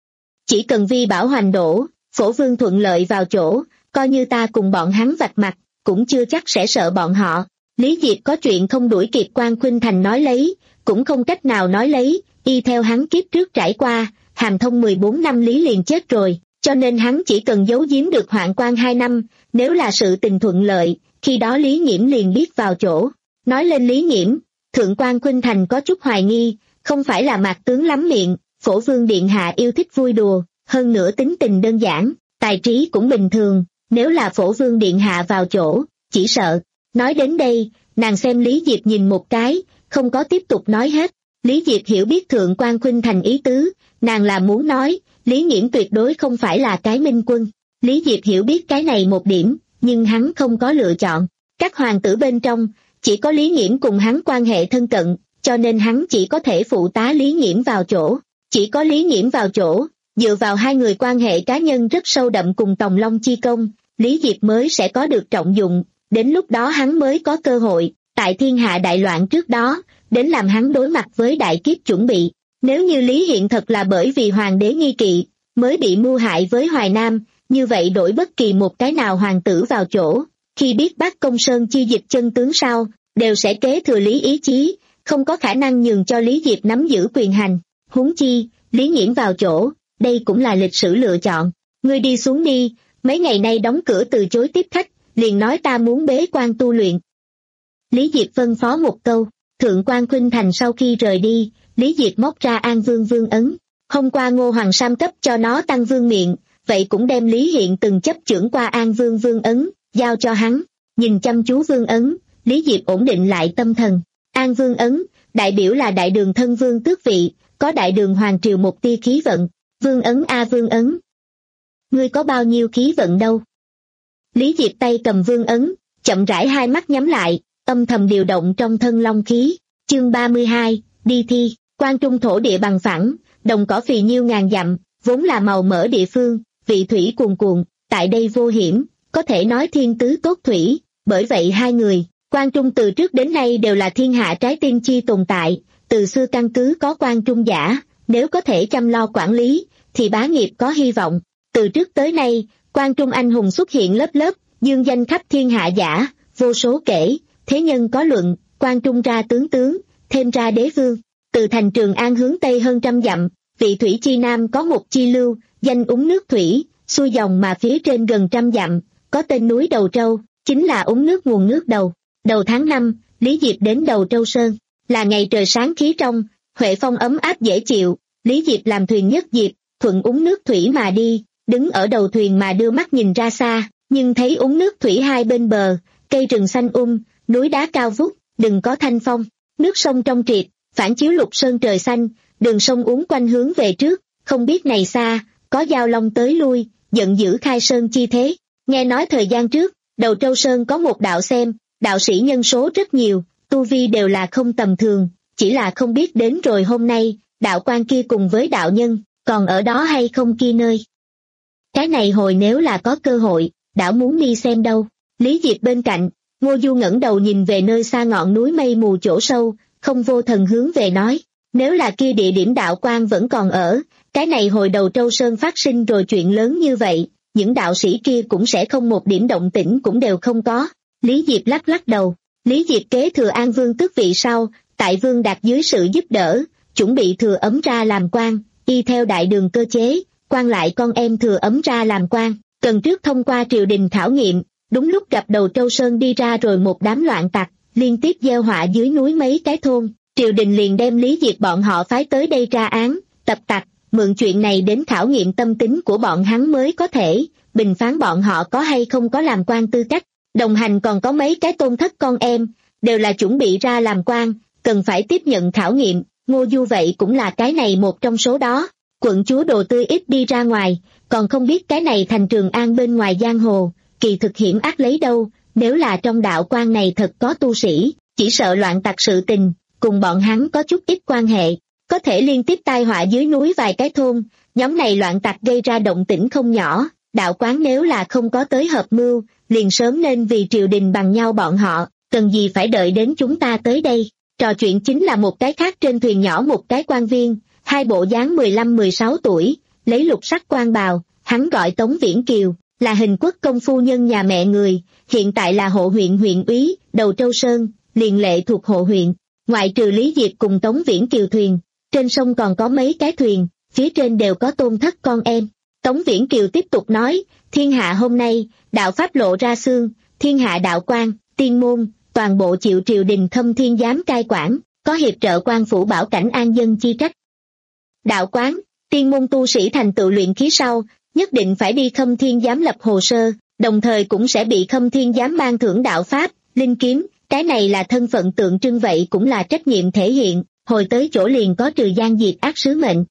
Chỉ cần Vi Bảo Hoành đổ, Phổ Vương thuận lợi vào chỗ, coi như ta cùng bọn hắn vạch mặt, cũng chưa chắc sẽ sợ bọn họ. Lý Diệp có chuyện không đuổi kịp quan Khuynh Thành nói lấy, cũng không cách nào nói lấy, y theo hắn kiếp trước trải qua, Hàm Thông mười bốn năm Lý liền chết rồi, cho nên hắn chỉ cần giấu giếm được Hoạn Quan hai năm, nếu là sự tình thuận lợi, khi đó Lý Nghiễm liền biết vào chỗ. Nói lên Lý Nghiễm, Thượng quan Khuynh Thành có chút hoài nghi, không phải là Mạc tướng lắm miệng, Phổ Vương điện hạ yêu thích vui đùa, hơn nữa tính tình đơn giản, tài trí cũng bình thường, nếu là Phổ Vương điện hạ vào chỗ, chỉ sợ. Nói đến đây, nàng xem Lý Diệp nhìn một cái, không có tiếp tục nói hết. Lý Diệp hiểu biết Thượng quan Khuynh Thành ý tứ, nàng là muốn nói, Lý Nghiễm tuyệt đối không phải là cái minh quân. Lý Diệp hiểu biết cái này một điểm, nhưng hắn không có lựa chọn. Các hoàng tử bên trong, chỉ có Lý Nghiễm cùng hắn quan hệ thân cận, cho nên hắn chỉ có thể phụ tá Lý Nghiễm vào chỗ. Chỉ có Lý Nghiễm vào chỗ, dựa vào hai người quan hệ cá nhân rất sâu đậm cùng Tòng Long chi công, Lý Diệp mới sẽ có được trọng dụng, đến lúc đó hắn mới có cơ hội, tại thiên hạ đại loạn trước đó, đến làm hắn đối mặt với đại kiếp chuẩn bị. Nếu như Lý Hiện thật là bởi vì hoàng đế nghi kỵ, mới bị mưu hại với Hoài Nam, như vậy đổi bất kỳ một cái nào hoàng tử vào chỗ, khi biết Bác Công Sơn chi dịch chân tướng sau, đều sẽ kế thừa Lý ý chí, không có khả năng nhường cho Lý Diệp nắm giữ quyền hành. Huống chi, Lý Nghiễm vào chỗ, đây cũng là lịch sử lựa chọn. Ngươi đi xuống đi, mấy ngày nay đóng cửa từ chối tiếp khách, liền nói ta muốn bế quan tu luyện. Lý Diệp phân phó một câu, Thượng quan Khuynh Thành sau khi rời đi, Lý Diệp móc ra An Vương vương ấn, Hôm qua Ngô Hoàng Sam cấp cho nó tăng vương miện, vậy cũng đem Lý Hiện từng chấp chưởng qua An Vương vương ấn, giao cho hắn. Nhìn chăm chú vương ấn, Lý Diệp ổn định lại tâm thần. An Vương ấn, đại biểu là đại đường thân vương tước vị, có đại đường hoàng triều một tia khí vận. Vương ấn a vương ấn. Ngươi có bao nhiêu khí vận đâu? Lý Diệp tay cầm vương ấn, chậm rãi hai mắt nhắm lại, âm thầm điều động trong thân long khí. Chương ba mươi hai, đi thi. Quan Trung thổ địa bằng phẳng, đồng cỏ phì nhiêu ngàn dặm, vốn là màu mỡ địa phương, vị thủy cuồn cuộn, tại đây vô hiểm, có thể nói thiên tứ tốt thủy, bởi vậy hai người, Quan Trung từ trước đến nay đều là thiên hạ trái tim chi tồn tại, từ xưa căn cứ có Quan Trung giả, nếu có thể chăm lo quản lý, thì bá nghiệp có hy vọng. Từ trước tới nay, Quan Trung anh hùng xuất hiện lớp lớp, dương danh khắp thiên hạ giả, vô số kể, thế nhân có luận, Quan Trung ra tướng tướng, thêm ra đế vương. Từ thành Trường An hướng Tây hơn trăm dặm, vị thủy chi nam có một chi lưu, danh uống nước thủy, xuôi dòng mà phía trên gần trăm dặm, có tên núi Đầu Trâu, chính là uống nước nguồn nước đầu. Đầu tháng năm, Lý Diệp đến Đầu Trâu Sơn, là ngày trời sáng khí trong, huệ phong ấm áp dễ chịu, Lý Diệp làm thuyền nhất diệp, thuận uống nước thủy mà đi, đứng ở đầu thuyền mà đưa mắt nhìn ra xa, nhưng thấy uống nước thủy hai bên bờ, cây rừng xanh um, núi đá cao vút, đừng có thanh phong, nước sông trong triệt, phản chiếu lục sơn trời xanh, đường sông uốn quanh hướng về trước, không biết này xa, có giao long tới lui, giận dữ khai sơn chi thế. Nghe nói thời gian trước, Đầu Trâu Sơn có một đạo xem, đạo sĩ nhân số rất nhiều, tu vi đều là không tầm thường, chỉ là không biết đến rồi hôm nay, đạo quan kia cùng với đạo nhân, còn ở đó hay không kia nơi. Cái này hồi nếu là có cơ hội, đảo muốn đi xem đâu. Lý Diệp bên cạnh, Ngô Du ngẩng đầu nhìn về nơi xa ngọn núi mây mù chỗ sâu, không vô thần hướng về nói, nếu là kia địa điểm đạo quan vẫn còn ở, cái này hồi Đầu Trâu Sơn phát sinh rồi chuyện lớn như vậy, những đạo sĩ kia cũng sẽ không một điểm động tĩnh cũng đều không có. Lý Diệp lắc lắc đầu, Lý Diệp kế thừa An Vương tước vị sau, tại Vương Đạt dưới sự giúp đỡ, chuẩn bị thừa ấm ra làm quan, y theo đại đường cơ chế, quan lại con em thừa ấm ra làm quan, cần trước thông qua triều đình khảo nghiệm, đúng lúc gặp Đầu Trâu Sơn đi ra rồi một đám loạn tặc, liên tiếp gieo họa dưới núi mấy cái thôn, triều đình liền đem Lý Diệp bọn họ phái tới đây tra án, tập tặc, mượn chuyện này đến khảo nghiệm tâm tính của bọn hắn mới có thể, bình phán bọn họ có hay không có làm quan tư cách. Đồng hành còn có mấy cái tôn thất con em, đều là chuẩn bị ra làm quan, cần phải tiếp nhận khảo nghiệm, Ngô Du vậy cũng là cái này một trong số đó. Quận chúa Đồ Tươi ít đi ra ngoài, còn không biết cái này thành Trường An bên ngoài giang hồ, kỳ thực hiểm ác lấy đâu, nếu là trong đạo quan này thật có tu sĩ, chỉ sợ loạn tặc sự tình, cùng bọn hắn có chút ít quan hệ, có thể liên tiếp tai họa dưới núi vài cái thôn, nhóm này loạn tặc gây ra động tĩnh không nhỏ, đạo quán nếu là không có tới hợp mưu, liền sớm nên vì triều đình bằng nhau bọn họ, cần gì phải đợi đến chúng ta tới đây. Trò chuyện chính là một cái khác trên thuyền nhỏ một cái quan viên, hai bộ dáng mười lăm mười sáu tuổi, lấy lục sắc quan bào, hắn gọi Tống Viễn Kiều, là Hình Quốc công phu nhân nhà mẹ người, hiện tại là hộ huyện huyện úy, Đầu Trâu Sơn, liền lệ thuộc hộ huyện. Ngoại trừ Lý Diệp cùng Tống Viễn Kiều thuyền, trên sông còn có mấy cái thuyền, phía trên đều có tôn thất con em. Tống Viễn Kiều tiếp tục nói, thiên hạ hôm nay, đạo pháp lộ ra xương, thiên hạ đạo quan, tiên môn, toàn bộ chịu triều đình Khâm Thiên giám cai quản, có hiệp trợ quan phủ bảo cảnh an dân chi trách. Đạo quán, tiên môn tu sĩ thành tựu luyện khí sau, nhất định phải đi Khâm Thiên giám lập hồ sơ, đồng thời cũng sẽ bị Khâm Thiên giám ban thưởng đạo pháp, linh kiếm, cái này là thân phận tượng trưng vậy cũng là trách nhiệm thể hiện, hồi tới chỗ liền có trừ gian diệt ác sứ mệnh.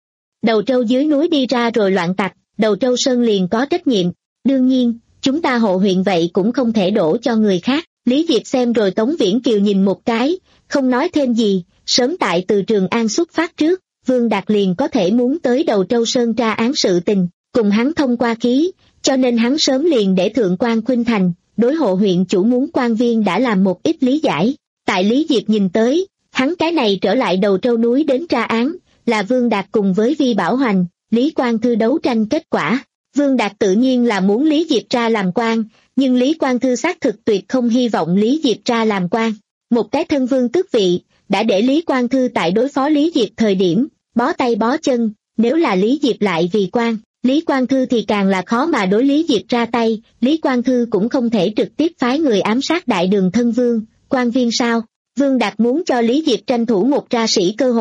Đầu Trâu dưới núi đi ra rồi loạn tặc, Đầu Trâu Sơn liền có trách nhiệm, đương nhiên, chúng ta hộ huyện vậy cũng không thể đổ cho người khác. Lý Diệp xem rồi Tống Viễn Kiều nhìn một cái, không nói thêm gì, sớm tại từ Trường An xuất phát trước, Vương Đạt liền có thể muốn tới Đầu Trâu Sơn tra án sự tình, cùng hắn thông qua khí, cho nên hắn sớm liền để thượng quan khuynh thành, đối hộ huyện chủ muốn quan viên đã làm một ít lý giải. Tại Lý Diệp nhìn tới, hắn cái này trở lại Đầu Trâu núi đến tra án, là Vương Đạt cùng với Vi Bảo Hoành, Lý Quang Thư đấu tranh kết quả. Vương Đạt tự nhiên là muốn Lý Diệp ra làm quan, nhưng Lý Quang Thư xác thực tuyệt không hy vọng Lý Diệp ra làm quan. Một cái thân vương tước vị, đã để Lý Quang Thư tại đối phó Lý Diệp thời điểm, bó tay bó chân, nếu là Lý Diệp lại vì quan, Lý Quang Thư thì càng là khó mà đối Lý Diệp ra tay, Lý Quang Thư cũng không thể trực tiếp phái người ám sát đại đường thân vương, quan viên sao. Vương Đạt muốn cho Lý Diệp tranh thủ một ra sĩ cơ hội,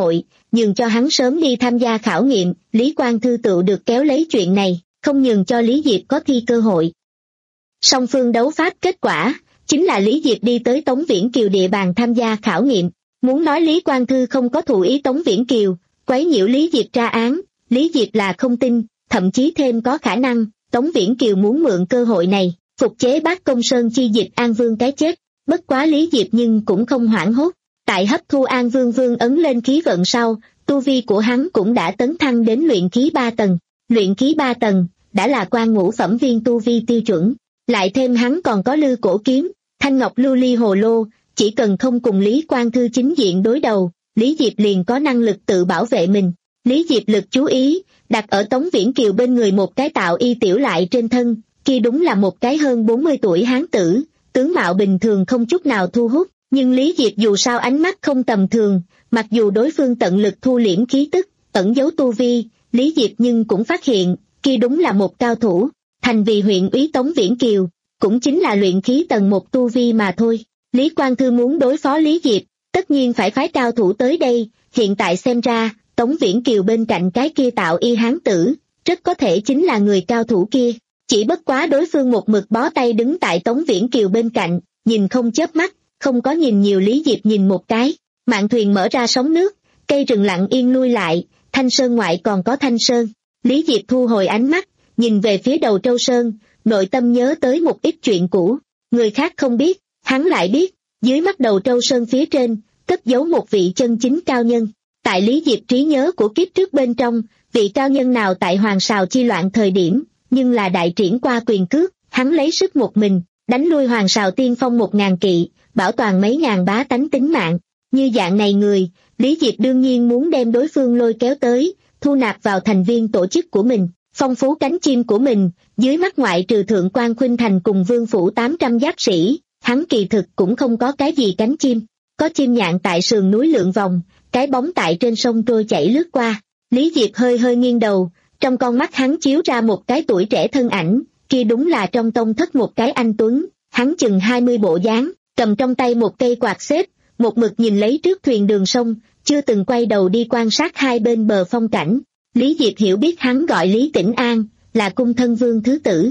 nhường cho hắn sớm đi tham gia khảo nghiệm, Lý Quang Thư tự được kéo lấy chuyện này, không nhường cho Lý Diệp có thi cơ hội. Song phương đấu pháp kết quả, chính là Lý Diệp đi tới Tống Viễn Kiều địa bàn tham gia khảo nghiệm. Muốn nói Lý Quang Thư không có thụ ý Tống Viễn Kiều, quấy nhiễu Lý Diệp tra án, Lý Diệp là không tin, thậm chí thêm có khả năng, Tống Viễn Kiều muốn mượn cơ hội này, phục chế Bác Công Sơn chi dịch An Vương cái chết. Bất quá Lý Diệp nhưng cũng không hoảng hốt, tại hấp thu An Vương Vương ấn lên khí vận sau, tu vi của hắn cũng đã tấn thăng đến luyện khí ba tầng. Luyện khí ba tầng, đã là quan ngũ phẩm viên tu vi tiêu chuẩn, lại thêm hắn còn có Lư Cổ Kiếm, Thanh Ngọc Lưu Ly Hồ Lô, chỉ cần không cùng Lý Quang Thư chính diện đối đầu, Lý Diệp liền có năng lực tự bảo vệ mình. Lý Diệp lực chú ý, đặt ở Tống Viễn Kiều bên người một cái tạo y tiểu lại trên thân, kia đúng là một cái hơn bốn mươi tuổi hán tử, tướng mạo bình thường không chút nào thu hút, nhưng Lý Diệp dù sao ánh mắt không tầm thường, mặc dù đối phương tận lực thu liễm khí tức, ẩn giấu tu vi, Lý Diệp nhưng cũng phát hiện, kia đúng là một cao thủ, thành vì huyện úy Tống Viễn Kiều, cũng chính là luyện khí tầng một tu vi mà thôi. Lý Quang Thư muốn đối phó Lý Diệp, tất nhiên phải phái cao thủ tới đây, hiện tại xem ra, Tống Viễn Kiều bên cạnh cái kia tạo y hán tử, rất có thể chính là người cao thủ kia. Chỉ bất quá đối phương một mực bó tay đứng tại Tống Viễn Kiều bên cạnh, nhìn không chớp mắt, không có nhìn nhiều. Lý Diệp nhìn một cái, mạn thuyền mở ra sóng nước, cây rừng lặng yên lui lại, Thanh Sơn ngoại còn có Thanh Sơn. Lý Diệp thu hồi ánh mắt, nhìn về phía đầu Trâu Sơn, nội tâm nhớ tới một ít chuyện cũ, người khác không biết, hắn lại biết, dưới mắt đầu Trâu Sơn phía trên, cất giấu một vị chân chính cao nhân. Tại Lý Diệp trí nhớ của kiếp trước bên trong, vị cao nhân nào tại Hoàng Sào chi loạn thời điểm, nhưng là đại triển qua quyền cước, hắn lấy sức một mình, đánh lui Hoàng Sào tiên phong một ngàn kỵ, bảo toàn mấy ngàn bá tánh tính mạng. Như dạng này người, Lý Diệp đương nhiên muốn đem đối phương lôi kéo tới, thu nạp vào thành viên tổ chức của mình, phong phú cánh chim của mình. Dưới mắt ngoại trừ Thượng Quan Khuynh Thành cùng Vương Phủ tám trăm giáp sĩ, hắn kỳ thực cũng không có cái gì cánh chim, có chim nhạn tại sườn núi lượn vòng, cái bóng tại trên sông trôi chảy lướt qua. Lý Diệp hơi hơi nghiêng đầu, trong con mắt hắn chiếu ra một cái tuổi trẻ thân ảnh, kia đúng là trong tông thất một cái anh tuấn, hắn chừng hai mươi bộ dáng, cầm trong tay một cây quạt xếp, một mực nhìn lấy trước thuyền đường sông, chưa từng quay đầu đi quan sát hai bên bờ phong cảnh. Lý Diệp hiểu biết hắn gọi Lý Tĩnh An, là cung thân vương thứ tử.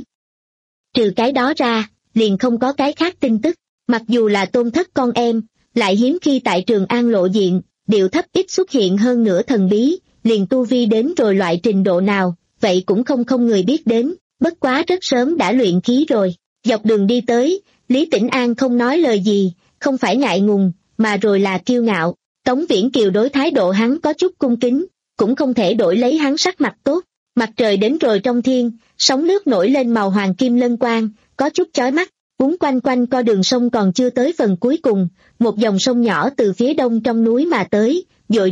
Trừ cái đó ra, liền không có cái khác tin tức, mặc dù là tôn thất con em, lại hiếm khi tại Trường An lộ diện, điệu thấp ít xuất hiện hơn nữa thần bí, liền tu vi đến rồi loại trình độ nào, vậy cũng không không người biết đến, bất quá rất sớm đã luyện khí rồi. Dọc đường đi tới, Lý Tĩnh An không nói lời gì, không phải ngại ngùng, mà rồi là kiêu ngạo. Tống Viễn Kiều đối thái độ hắn có chút cung kính, cũng không thể đổi lấy hắn sắc mặt tốt. Mặt trời đến rồi trong thiên, sóng nước nổi lên màu hoàng kim lân quang, có chút chói mắt, uốn quanh quanh co đường sông còn chưa tới phần cuối cùng, một dòng sông nhỏ từ phía đông trong núi mà tới, dội.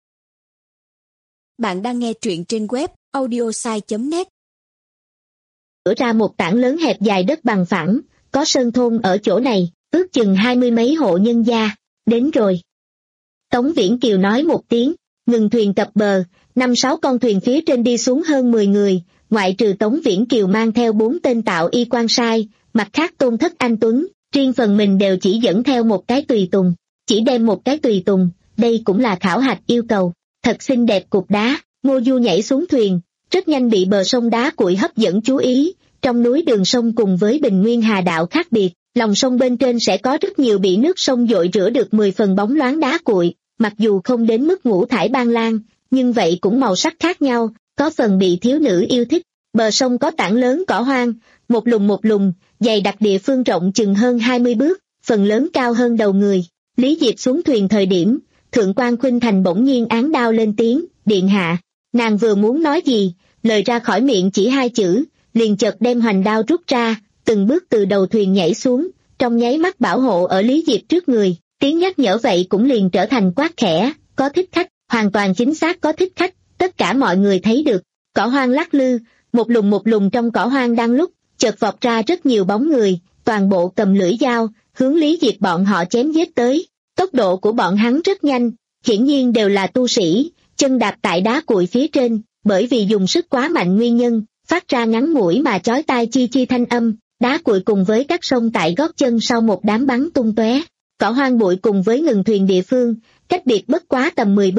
Bạn đang nghe truyện trên web audiosai chấm net. Rửa ra một tảng lớn hẹp dài đất bằng phẳng, có sơn thôn ở chỗ này, ước chừng hai mươi mấy hộ nhân gia, đến rồi. Tống Viễn Kiều nói một tiếng, ngừng thuyền cập bờ, năm sáu con thuyền phía trên đi xuống hơn mười người, ngoại trừ Tống Viễn Kiều mang theo bốn tên tạo y quan sai, mặt khác tôn thất anh tuấn, riêng phần mình đều chỉ dẫn theo một cái tùy tùng, chỉ đem một cái tùy tùng, đây cũng là khảo hạch yêu cầu. Thật xinh đẹp cục đá, Ngô Du nhảy xuống thuyền, rất nhanh bị bờ sông đá cuội hấp dẫn chú ý. Trong núi đường sông cùng với Bình Nguyên Hà Đạo khác biệt, lòng sông bên trên sẽ có rất nhiều bị nước sông dội rửa được mười phần bóng loáng đá cuội, mặc dù không đến mức ngũ thải ban lan, nhưng vậy cũng màu sắc khác nhau, có phần bị thiếu nữ yêu thích. Bờ sông có tảng lớn cỏ hoang, một lùng một lùng, dày đặc địa phương rộng chừng hơn hai mươi bước, phần lớn cao hơn đầu người. Lý Diệp xuống thuyền thời điểm, Thượng Quan Khuynh Thành bỗng nhiên án đao lên tiếng, điện hạ. Nàng vừa muốn nói gì, lời ra khỏi miệng chỉ hai chữ, liền chợt đem hoành đao rút ra, từng bước từ đầu thuyền nhảy xuống, trong nháy mắt bảo hộ ở Lý Diệp trước người. Tiếng nhắc nhở vậy cũng liền trở thành quát khẽ, có thích khách, hoàn toàn chính xác có thích khách, tất cả mọi người thấy được. Cỏ hoang lắc lư, một lùng một lùng trong cỏ hoang đang lúc, chợt vọt ra rất nhiều bóng người, toàn bộ cầm lưỡi dao, hướng Lý Diệp bọn họ chém giết tới. Tốc độ của bọn hắn rất nhanh, hiển nhiên đều là tu sĩ, chân đạp tại đá cuội phía trên, bởi vì dùng sức quá mạnh nguyên nhân, phát ra ngắn ngủi mà chói tai chi chi thanh âm, đá cuội cùng với các sông tại gót chân sau một đám bắn tung tóe. Cỏ hoang bụi cùng với ngừng thuyền địa phương, cách biệt bất quá tầm mười bước,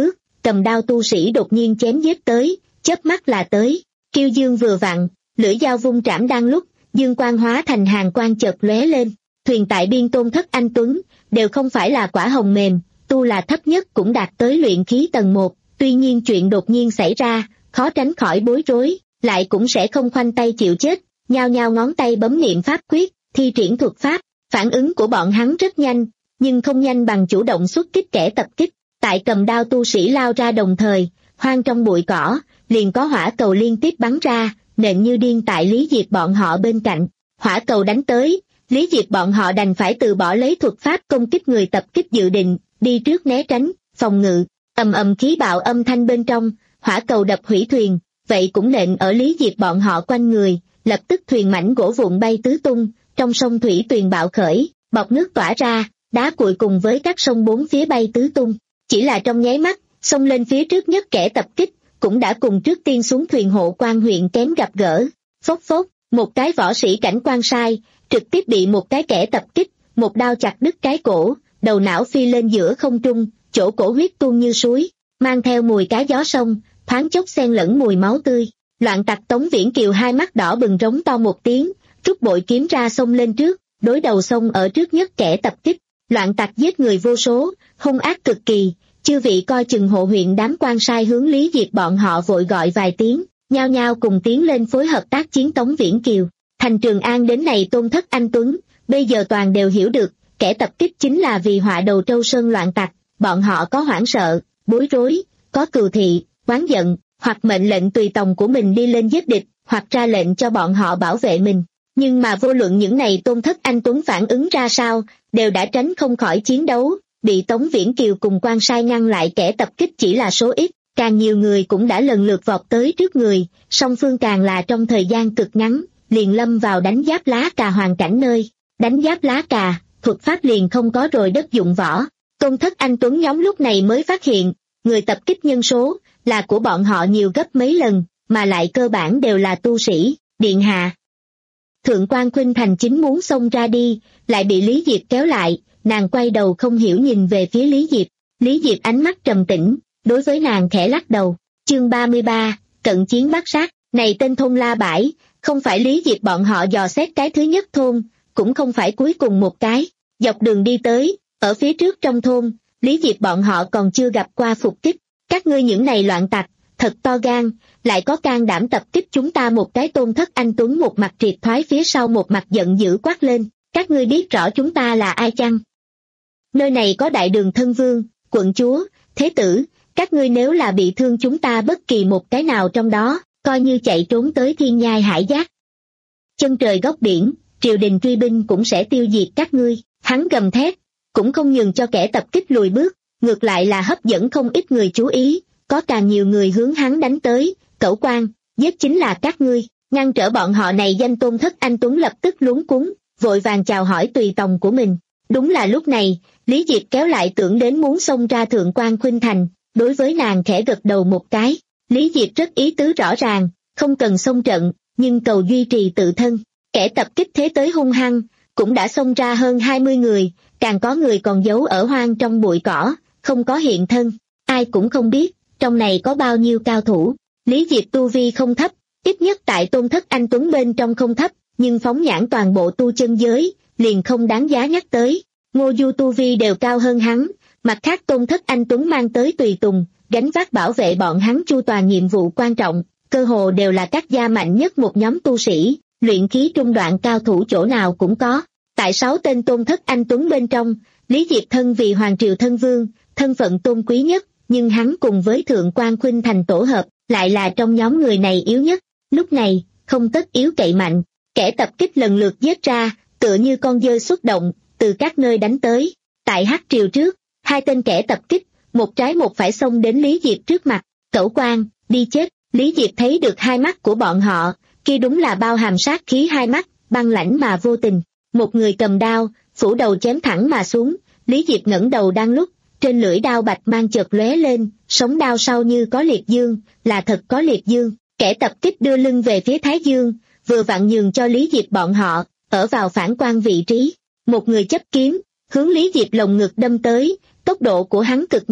cầm đao tu sĩ đột nhiên chém giết tới, chớp mắt là tới. Kiêu dương vừa vặn, lưỡi dao vung trảm đang lúc, dương quang hóa thành hàng quang chợt lóe lên. Thuyền tại biên Tôn Thất Anh Tuấn đều không phải là quả hồng mềm, tu là thấp nhất cũng đạt tới luyện khí tầng một, tuy nhiên chuyện đột nhiên xảy ra, khó tránh khỏi bối rối, lại cũng sẽ không khoanh tay chịu chết, nhao nhao ngón tay bấm niệm pháp quyết, thi triển thuật pháp. Phản ứng của bọn hắn rất nhanh, nhưng không nhanh bằng chủ động xuất kích kẻ tập kích. Tại cầm đao tu sĩ lao ra đồng thời, hoang trong bụi cỏ, liền có hỏa cầu liên tiếp bắn ra, nện như điên tại Lý Diệp bọn họ bên cạnh. Hỏa cầu đánh tới, Lý Diệp bọn họ đành phải từ bỏ lấy thuật pháp công kích người tập kích dự định, đi trước né tránh, phòng ngự. Ầm ầm khí bạo âm thanh bên trong, hỏa cầu đập hủy thuyền, vậy cũng nện ở Lý Diệp bọn họ quanh người, lập tức thuyền mảnh gỗ vụn bay tứ tung, trong sông thủy tuyền bạo khởi, bọt nước tỏa ra, đá cuội cùng với các sông bốn phía bay tứ tung. Chỉ là trong nháy mắt, xông lên phía trước nhất kẻ tập kích, cũng đã cùng trước tiên xuống thuyền hộ quan huyện kém gặp gỡ. Phốc phốc, một cái võ sĩ cảnh quan sai, trực tiếp bị một cái kẻ tập kích, một đao chặt đứt cái cổ, đầu não phi lên giữa không trung, chỗ cổ huyết tuôn như suối, mang theo mùi cá gió sông, thoáng chốc xen lẫn mùi máu tươi. Loạn tặc Tống Viễn Kiều hai mắt đỏ bừng rống to một tiếng, rút bội kiếm ra xông lên trước, đối đầu xông ở trước nhất kẻ tập kích. Loạn tặc giết người vô số, hung ác cực kỳ, chư vị coi chừng hộ huyện đám quan sai hướng Lý Diệp bọn họ vội gọi vài tiếng, nhao nhao cùng tiến lên phối hợp tác chiến Tống Viễn Kiều. Thành Trường An đến này Tôn Thất Anh Tuấn, bây giờ toàn đều hiểu được, kẻ tập kích chính là vì họa đầu Trâu Sơn loạn tặc, bọn họ có hoảng sợ, bối rối, có cừu thị, oán giận, hoặc mệnh lệnh tùy tòng của mình đi lên giết địch, hoặc ra lệnh cho bọn họ bảo vệ mình. Nhưng mà vô luận những này Tôn Thất Anh Tuấn phản ứng ra sao, đều đã tránh không khỏi chiến đấu, bị Tống Viễn Kiều cùng quan sai ngăn lại. Kẻ tập kích chỉ là số ít, càng nhiều người cũng đã lần lượt vọt tới trước người, song phương càng là trong thời gian cực ngắn, liền lâm vào đánh giáp lá cà hoàn cảnh nơi. Đánh giáp lá cà, thuật pháp liền không có rồi đất dụng võ. Tôn Thất Anh Tuấn nhóm lúc này mới phát hiện, người tập kích nhân số là của bọn họ nhiều gấp mấy lần, mà lại cơ bản đều là tu sĩ. Điện hạ, Thượng quan Khuynh Thành chính muốn xông ra đi, lại bị Lý Diệp kéo lại, nàng quay đầu không hiểu nhìn về phía Lý Diệp. Lý Diệp ánh mắt trầm tĩnh, đối với nàng khẽ lắc đầu. Chương ba mươi ba, cận chiến bắt sát. Này tên thôn La Bãi, không phải Lý Diệp bọn họ dò xét cái thứ nhất thôn, cũng không phải cuối cùng một cái. Dọc đường đi tới, ở phía trước trong thôn, Lý Diệp bọn họ còn chưa gặp qua phục kích. Các ngươi những này loạn tặc, thật to gan, lại có can đảm tập kích chúng ta. Một cái Tôn Thất Anh Tuấn một mặt triệt thoái phía sau, một mặt giận dữ quát lên. Các ngươi biết rõ chúng ta là ai chăng? Nơi này có đại đường thân vương, quận chúa, thế tử, các ngươi nếu là bị thương chúng ta bất kỳ một cái nào trong đó, coi như chạy trốn tới thiên nhai hải giác. Chân trời góc biển, triều đình truy binh cũng sẽ tiêu diệt các ngươi. Hắn gầm thét, cũng không nhường cho kẻ tập kích lùi bước, ngược lại là hấp dẫn không ít người chú ý, có càng nhiều người hướng hắn đánh tới. Cẩu quan, giết chính là các ngươi. Ngăn trở bọn họ này danh Tôn Thất Anh Tuấn lập tức luống cuống, vội vàng chào hỏi tùy tòng của mình. Đúng là lúc này, Lý Diệp kéo lại tưởng đến muốn xông ra Thượng quan Khuynh Thành, đối với nàng khẽ gật đầu một cái. Lý Diệp rất ý tứ rõ ràng, không cần xông trận, nhưng cầu duy trì tự thân. Kẻ tập kích thế tới hung hăng, cũng đã xông ra hơn hai mươi người, càng có người còn giấu ở hoang trong bụi cỏ, không có hiện thân. Ai cũng không biết, trong này có bao nhiêu cao thủ. Lý Diệp tu vi không thấp, ít nhất tại Tôn Thất Anh Tuấn bên trong không thấp, nhưng phóng nhãn toàn bộ tu chân giới, liền không đáng giá nhắc tới. Ngô Du tu vi đều cao hơn hắn, mặt khác Tôn Thất Anh Tuấn mang tới tùy tùng, gánh vác bảo vệ bọn hắn chu toàn nhiệm vụ quan trọng, cơ hồ đều là các gia mạnh nhất một nhóm tu sĩ, luyện khí trung đoạn cao thủ chỗ nào cũng có. Tại sáu tên Tôn Thất Anh Tuấn bên trong, Lý Diệp thân vì Hoàng Triều thân vương, thân phận tôn quý nhất, nhưng hắn cùng với Thượng quan Khuynh Thành tổ hợp, lại là trong nhóm người này yếu nhất. Lúc này, không tất yếu cậy mạnh, kẻ tập kích lần lượt giết ra, tựa như con dơi xuất động, từ các nơi đánh tới. Tại Hắc Triều trước, hai tên kẻ tập kích, một trái một phải xông đến Lý Diệp trước mặt. Cẩu quan, đi chết. Lý Diệp thấy được hai mắt của bọn họ, kia đúng là bao hàm sát khí hai mắt, băng lãnh mà vô tình. Một người cầm đao, phủ đầu chém thẳng mà xuống. Lý Diệp ngẩng đầu đang lúc, trên lưỡi đao bạch mang chợt lóe lên, sống đao sau như có liệt dương, là thật có liệt dương. Kẻ tập kích đưa lưng về phía Thái Dương, vừa vặn nhường cho Lý Diệp bọn họ, ở vào phản quan vị trí. Một người chấp kiếm, hướng Lý Diệp lồng ngực đâm tới, tốc độ của hắn cực nhanh,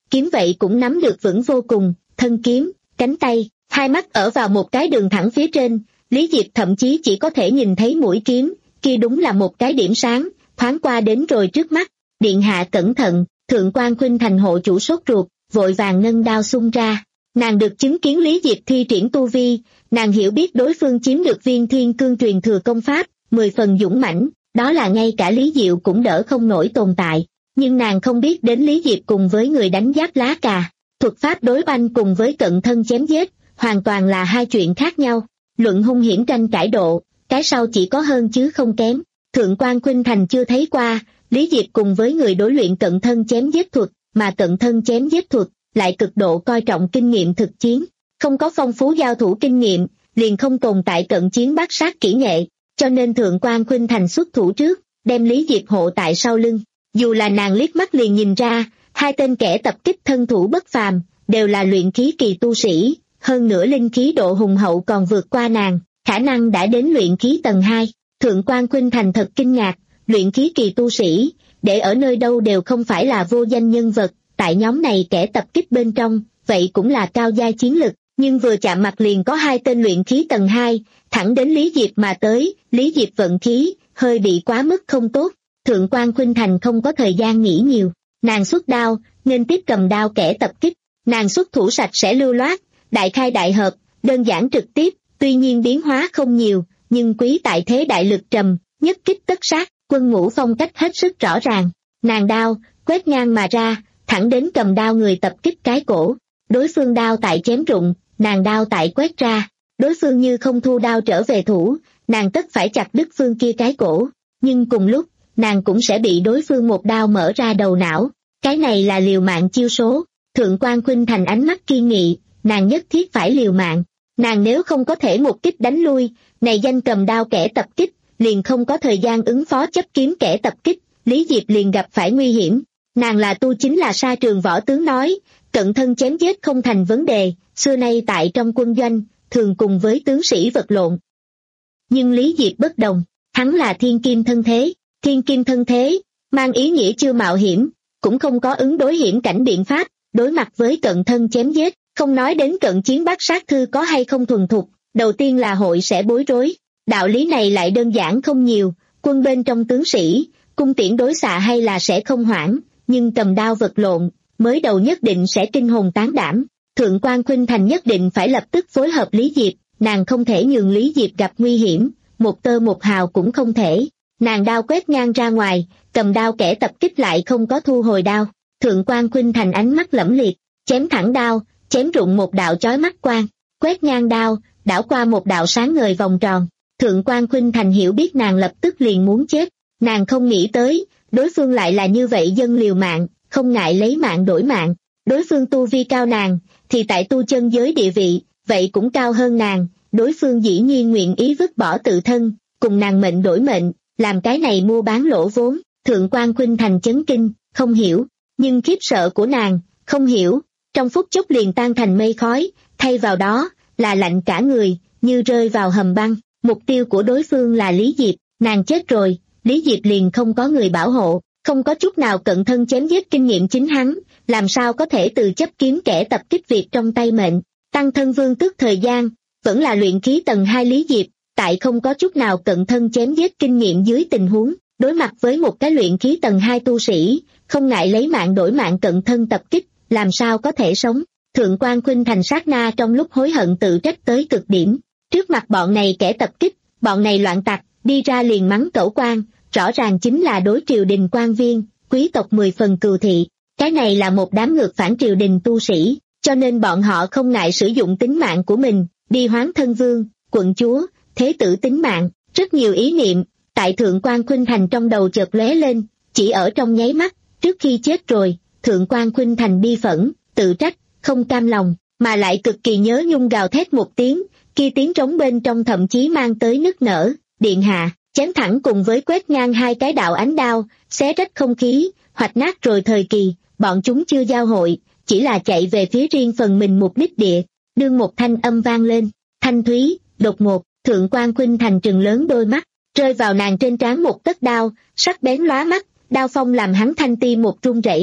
kiếm vậy cũng nắm được vững vô cùng, thân kiếm, cánh tay, hai mắt ở vào một cái đường thẳng phía trên, Lý Diệp thậm chí chỉ có thể nhìn thấy mũi kiếm, kia đúng là một cái điểm sáng, thoáng qua đến rồi trước mắt. Điện hạ cẩn thận, Thượng quan Khuynh Thành hộ chủ sốt ruột, vội vàng ngân đao xung ra. Nàng được chứng kiến Lý Diệp thi triển tu vi, nàng hiểu biết đối phương chiếm được viên thiên cương truyền thừa công pháp, mười phần dũng mãnh, đó là ngay cả Lý Diệu cũng đỡ không nổi tồn tại. Nhưng nàng không biết đến Lý Diệp cùng với người đánh giáp lá cà, thuật pháp đối oanh cùng với cận thân chém giết, hoàn toàn là hai chuyện khác nhau. Luận hung hiểm tranh cãi độ, cái sau chỉ có hơn chứ không kém. Thượng quan Khuynh Thành chưa thấy qua, Lý Diệp cùng với người đối luyện cận thân chém giết thuật, mà cận thân chém giết thuật lại cực độ coi trọng kinh nghiệm thực chiến. Không có phong phú giao thủ kinh nghiệm, liền không tồn tại cận chiến bát sát kỹ nghệ, cho nên Thượng quan Khuynh Thành xuất thủ trước, đem Lý Diệp hộ tại sau lưng. Dù là nàng liếc mắt liền nhìn ra, hai tên kẻ tập kích thân thủ bất phàm, đều là luyện khí kỳ tu sĩ, hơn nữa linh khí độ hùng hậu còn vượt qua nàng, khả năng đã đến luyện khí tầng hai. Thượng quan Khuynh Thành thật kinh ngạc, luyện khí kỳ tu sĩ, để ở nơi đâu đều không phải là vô danh nhân vật, tại nhóm này kẻ tập kích bên trong, vậy cũng là cao giai chiến lực, nhưng vừa chạm mặt liền có hai tên luyện khí tầng hai, thẳng đến Lý Diệp mà tới, Lý Diệp vận khí, hơi bị quá mức không tốt. Thượng quan Khuynh Thành không có thời gian nghĩ nhiều, nàng xuất đao, nên tiếp cầm đao kẻ tập kích, nàng xuất thủ sạch sẽ lưu loát, đại khai đại hợp, đơn giản trực tiếp, tuy nhiên biến hóa không nhiều, nhưng quý tại thế đại lực trầm, nhất kích tất sát, quân ngũ phong cách hết sức rõ ràng. Nàng đao, quét ngang mà ra, thẳng đến cầm đao người tập kích cái cổ, đối phương đao tại chém rụng, nàng đao tại quét ra, đối phương như không thu đao trở về thủ, nàng tất phải chặt đứt phương kia cái cổ, nhưng cùng lúc, nàng cũng sẽ bị đối phương một đao mở ra đầu não, cái này là liều mạng chiêu số. Thượng quan Khuynh Thành ánh mắt kiên nghị, nàng nhất thiết phải liều mạng, nàng nếu không có thể một kích đánh lui, này danh cầm đao kẻ tập kích, liền không có thời gian ứng phó chấp kiếm kẻ tập kích, Lý Diệp liền gặp phải nguy hiểm. Nàng là tu chính là sa trường võ tướng nói, cận thân chém giết không thành vấn đề, xưa nay tại trong quân doanh, thường cùng với tướng sĩ vật lộn. Nhưng Lý Diệp bất đồng, hắn là thiên kim thân thế, thiên kim thân thế, mang ý nghĩa chưa mạo hiểm, cũng không có ứng đối hiểm cảnh biện pháp, đối mặt với cận thân chém giết, không nói đến cận chiến bát sát thư có hay không thuần thục, đầu tiên là hội sẽ bối rối. Đạo lý này lại đơn giản không nhiều, quân bên trong tướng sĩ, cung tiễn đối xạ hay là sẽ không hoảng, nhưng cầm đao vật lộn, mới đầu nhất định sẽ kinh hồn tán đảm. Thượng quan Khuynh Thành nhất định phải lập tức phối hợp Lý Diệp, nàng không thể nhường Lý Diệp gặp nguy hiểm, một tơ một hào cũng không thể. Nàng đao quét ngang ra ngoài, cầm đao kẻ tập kích lại không có thu hồi đao. Thượng quan Khuynh Thành ánh mắt lẫm liệt, chém thẳng đao, chém rụng một đạo chói mắt quang, quét ngang đao, đảo qua một đạo sáng ngời vòng tròn. Thượng quan Khuynh Thành hiểu biết nàng lập tức liền muốn chết, nàng không nghĩ tới, đối phương lại là như vậy dân liều mạng, không ngại lấy mạng đổi mạng. Đối phương tu vi cao nàng, thì tại tu chân giới địa vị, vậy cũng cao hơn nàng, đối phương dĩ nhiên nguyện ý vứt bỏ tự thân, cùng nàng mệnh đổi mệnh, làm cái này mua bán lỗ vốn. Thượng quan Khuynh Thành chấn kinh, không hiểu, nhưng khiếp sợ của nàng, không hiểu, trong phút chốc liền tan thành mây khói, thay vào đó, là lạnh cả người, như rơi vào hầm băng. Mục tiêu của đối phương là Lý Diệp, nàng chết rồi, Lý Diệp liền không có người bảo hộ, không có chút nào cận thân chém giết kinh nghiệm chính hắn, làm sao có thể từ chấp kiếm kẻ tập kích việc trong tay mệnh. Tăng thân vương tước thời gian, vẫn là luyện khí tầng hai Lý Diệp, tại không có chút nào cận thân chém giết kinh nghiệm dưới tình huống, đối mặt với một cái luyện khí tầng hai tu sĩ, không ngại lấy mạng đổi mạng cận thân tập kích, làm sao có thể sống. Thượng quan Khuynh Thành sát na trong lúc hối hận tự trách tới cực điểm. Trước mặt bọn này kẻ tập kích, bọn này loạn tặc, đi ra liền mắng cẩu quan, rõ ràng chính là đối triều đình quan viên, quý tộc mười phần cừu thị. Cái này là một đám ngược phản triều đình tu sĩ, cho nên bọn họ không ngại sử dụng tính mạng của mình, đi hoán thân vương, quận chúa, thế tử tính mạng. Rất nhiều ý niệm, tại Thượng quan Khuynh Thành trong đầu chợt lóe lên, chỉ ở trong nháy mắt, trước khi chết rồi, Thượng quan Khuynh Thành bi phẫn, tự trách, không cam lòng, mà lại cực kỳ nhớ nhung gào thét một tiếng. Khi tiếng trống bên trong thậm chí mang tới nức nở, điện hạ, chém thẳng cùng với quét ngang hai cái đạo ánh đao, xé rách không khí, hoạch nát rồi thời kỳ, bọn chúng chưa giao hội, chỉ là chạy về phía riêng phần mình mục đích địa. Đương một thanh âm vang lên, thanh thúy, đột ngột, Thượng quan Khuynh Thành trừng lớn đôi mắt, rơi vào nàng trên trán một tấc đao, sắc bén lóa mắt, đao phong làm hắn thanh ti một run rẩy,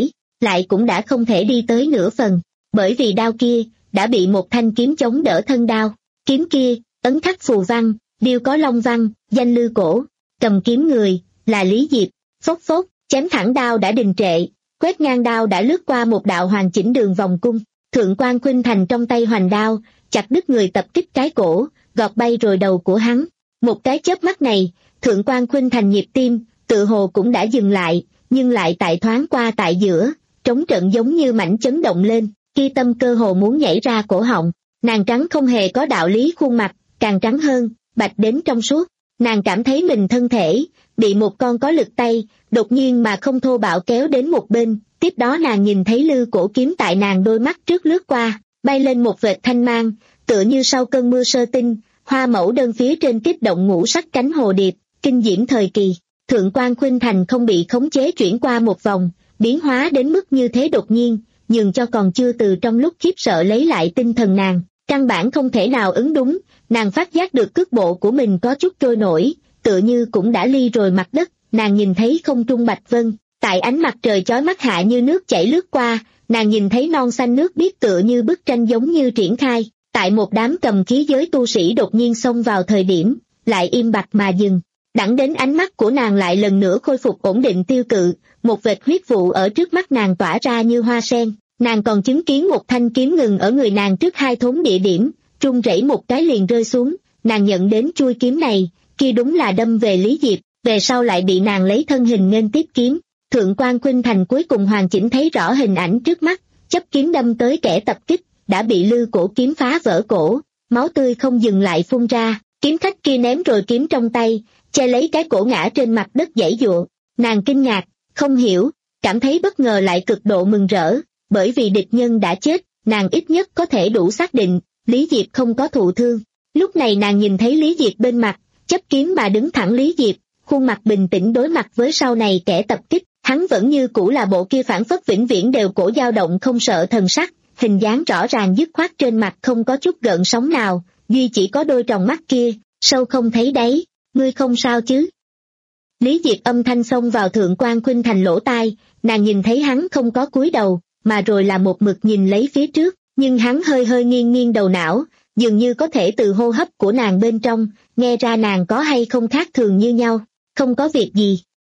lại cũng đã không thể đi tới nửa phần, bởi vì đao kia đã bị một thanh kiếm chống đỡ thân đao. Kiếm kia ấn khắc phù văn, điêu có long văn, danh lư cổ, cầm kiếm người là Lý Diệp. Phốc phốc, chém thẳng đao đã đình trệ, quét ngang đao đã lướt qua một đạo hoàn chỉnh đường vòng cung. Thượng quan Khuynh Thành trong tay hoành đao chặt đứt người tập kích cái cổ, gọt bay rồi đầu của hắn. Một cái chớp mắt này, Thượng quan Khuynh Thành nhịp tim tự hồ cũng đã dừng lại, nhưng lại tại thoáng qua tại giữa, trống trận giống như mảnh chấn động lên, khi tâm cơ hồ muốn nhảy ra cổ họng. Nàng trắng không hề có đạo lý khuôn mặt, càng trắng hơn, bạch đến trong suốt. Nàng cảm thấy mình thân thể bị một con có lực tay đột nhiên mà không thô bạo kéo đến một bên. Tiếp đó nàng nhìn thấy lư cổ kiếm tại nàng đôi mắt trước lướt qua, bay lên một vệt thanh mang, tựa như sau cơn mưa sơ tinh, hoa mẫu đơn phía trên kích động ngũ sắc cánh hồ điệp, kinh diễm thời kỳ. Thượng quan Khuynh Thành không bị khống chế chuyển qua một vòng, biến hóa đến mức như thế đột nhiên, nhường cho còn chưa từ trong lúc khiếp sợ lấy lại tinh thần nàng, căn bản không thể nào ứng đúng. Nàng phát giác được cước bộ của mình có chút trôi nổi, tựa như cũng đã ly rồi mặt đất. Nàng nhìn thấy không trung bạch vân, tại ánh mặt trời chói mắt hạ như nước chảy lướt qua, nàng nhìn thấy non xanh nước biếc tựa như bức tranh giống như triển khai. Tại một đám cầm khí giới tu sĩ đột nhiên xông vào thời điểm, lại im bặt mà dừng. Đẳng đến ánh mắt của nàng lại lần nữa khôi phục ổn định tiêu cự, một vệt huyết vụ ở trước mắt nàng tỏa ra như hoa sen. Nàng còn chứng kiến một thanh kiếm ngừng ở người nàng trước hai thốn địa điểm, rung rẩy một cái liền rơi xuống. Nàng nhận đến chuôi kiếm này, kia đúng là đâm về Lý Diệp, về sau lại bị nàng lấy thân hình nghênh tiếp kiếm. Thượng quan Khuynh Thành cuối cùng hoàn chỉnh thấy rõ hình ảnh trước mắt, chấp kiếm đâm tới kẻ tập kích, đã bị lư cổ kiếm phá vỡ cổ, máu tươi không dừng lại phun ra. Kiếm khách kia ném rồi kiếm trong tay, che lấy cái cổ ngã trên mặt đất giãy giụa. Nàng kinh ngạc, không hiểu, cảm thấy bất ngờ lại cực độ mừng rỡ, bởi vì địch nhân đã chết, nàng ít nhất có thể đủ xác định Lý Diệp không có thụ thương. Lúc này nàng nhìn thấy Lý Diệp bên mặt, chấp kiếm mà đứng thẳng Lý Diệp, khuôn mặt bình tĩnh đối mặt với sau này kẻ tập kích, hắn vẫn như cũ là bộ kia phản phất vĩnh viễn đều cổ dao động không sợ thần sắc, hình dáng rõ ràng dứt khoát trên mặt không có chút gợn sóng nào, duy chỉ có đôi tròng mắt kia, sâu không thấy đáy. Ngươi không sao chứ? Lý Diệp âm thanh xông vào Thượng quan Khuynh Thành lỗ tai, nàng nhìn thấy hắn không có cúi đầu, mà rồi là một mực nhìn lấy phía trước, nhưng hắn hơi hơi nghiêng nghiêng đầu não, dường như có thể từ hô hấp của nàng bên trong, nghe ra nàng có hay không khác thường như nhau. Không có việc gì.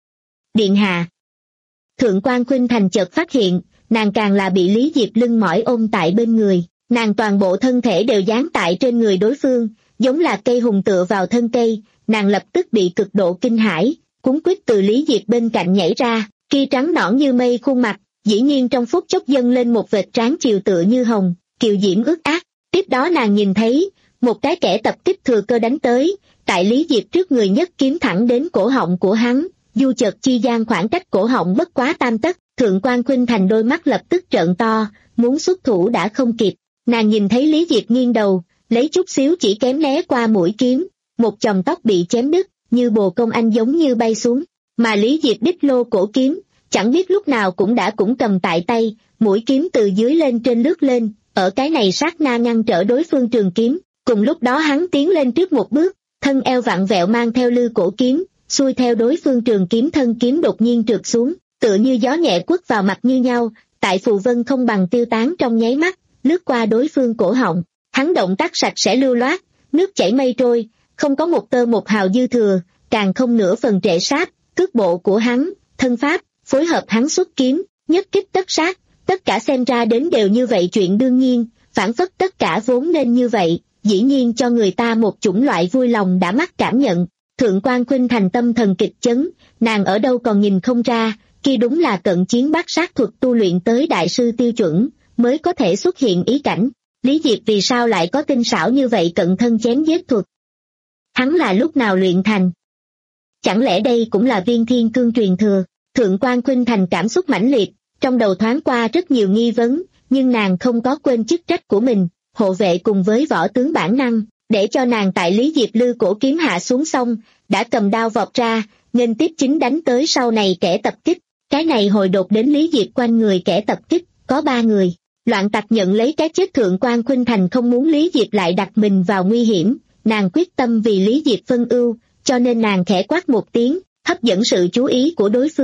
Điện hạ. Thượng quan Khuynh Thành chợt phát hiện, nàng càng là bị Lý Diệp lưng mỏi ôm tại bên người, nàng toàn bộ thân thể đều dán tại trên người đối phương, giống là cây hùng tựa vào thân cây. Nàng lập tức bị cực độ kinh hãi, cuống quýt từ Lý Diệp bên cạnh nhảy ra, kia trắng nõn như mây khuôn mặt, dĩ nhiên trong phút chốc dâng lên một vệt trán chiều tựa như hồng, kiều diễm ướt át. Tiếp đó nàng nhìn thấy, một cái kẻ tập kích thừa cơ đánh tới, tại Lý Diệp trước người nhất kiếm thẳng đến cổ họng của hắn, du chợt chi gian khoảng cách cổ họng bất quá tam tấc. Thượng quan Khuynh Thành đôi mắt lập tức trợn to, muốn xuất thủ đã không kịp. Nàng nhìn thấy Lý Diệp nghiêng đầu, lấy chút xíu chỉ kém né qua mũi kiếm, một chòm tóc bị chém đứt, như bồ công anh giống như bay xuống, mà Lý Diệp đích lô cổ kiếm, chẳng biết lúc nào cũng đã cũng cầm tại tay, mũi kiếm từ dưới lên trên lướt lên, ở cái này sát na ngăn trở đối phương trường kiếm. Cùng lúc đó hắn tiến lên trước một bước, thân eo vặn vẹo mang theo lư cổ kiếm, xuôi theo đối phương trường kiếm, thân kiếm đột nhiên trượt xuống, tựa như gió nhẹ quất vào mặt như nhau, tại phù vân không bằng tiêu tán trong nháy mắt, lướt qua đối phương cổ họng. Hắn động tác sạch sẽ lưu loát, nước chảy mây trôi, không có một tơ một hào dư thừa, càng không nửa phần trệ sát. Cước bộ của hắn, thân pháp, phối hợp hắn xuất kiếm, nhất kích tất sát, tất cả xem ra đến đều như vậy chuyện đương nhiên, phản phất tất cả vốn nên như vậy, dĩ nhiên cho người ta một chủng loại vui lòng đã mắt cảm nhận. Thượng quan Khuynh Thành tâm thần kịch chấn, nàng ở đâu còn nhìn không ra, kia đúng là cận chiến bát sát thuật tu luyện tới đại sư tiêu chuẩn, mới có thể xuất hiện ý cảnh. Lý Diệp vì sao lại có tinh xảo như vậy cận thân chém giết thuật? Hắn là lúc nào luyện thành? Chẳng lẽ đây cũng là viên thiên cương truyền thừa? Thượng quan Khuynh Thành cảm xúc mãnh liệt, trong đầu thoáng qua rất nhiều nghi vấn, nhưng nàng không có quên chức trách của mình, hộ vệ cùng với võ tướng bản năng, để cho nàng tại Lý Diệp lư cổ kiếm hạ xuống xong, đã cầm đao vọt ra, nghênh tiếp chính đánh tới sau này kẻ tập kích. Cái này hồi đột đến Lý Diệp quanh người kẻ tập kích, có ba người. Loạn tặc nhận lấy cái chết. Thượng quan Khuynh Thành không muốn Lý Diệp lại đặt mình vào nguy hiểm, nàng quyết tâm vì Lý Diệp phân ưu, cho nên nàng khẽ quát một tiếng, hấp dẫn sự chú ý của đối phương.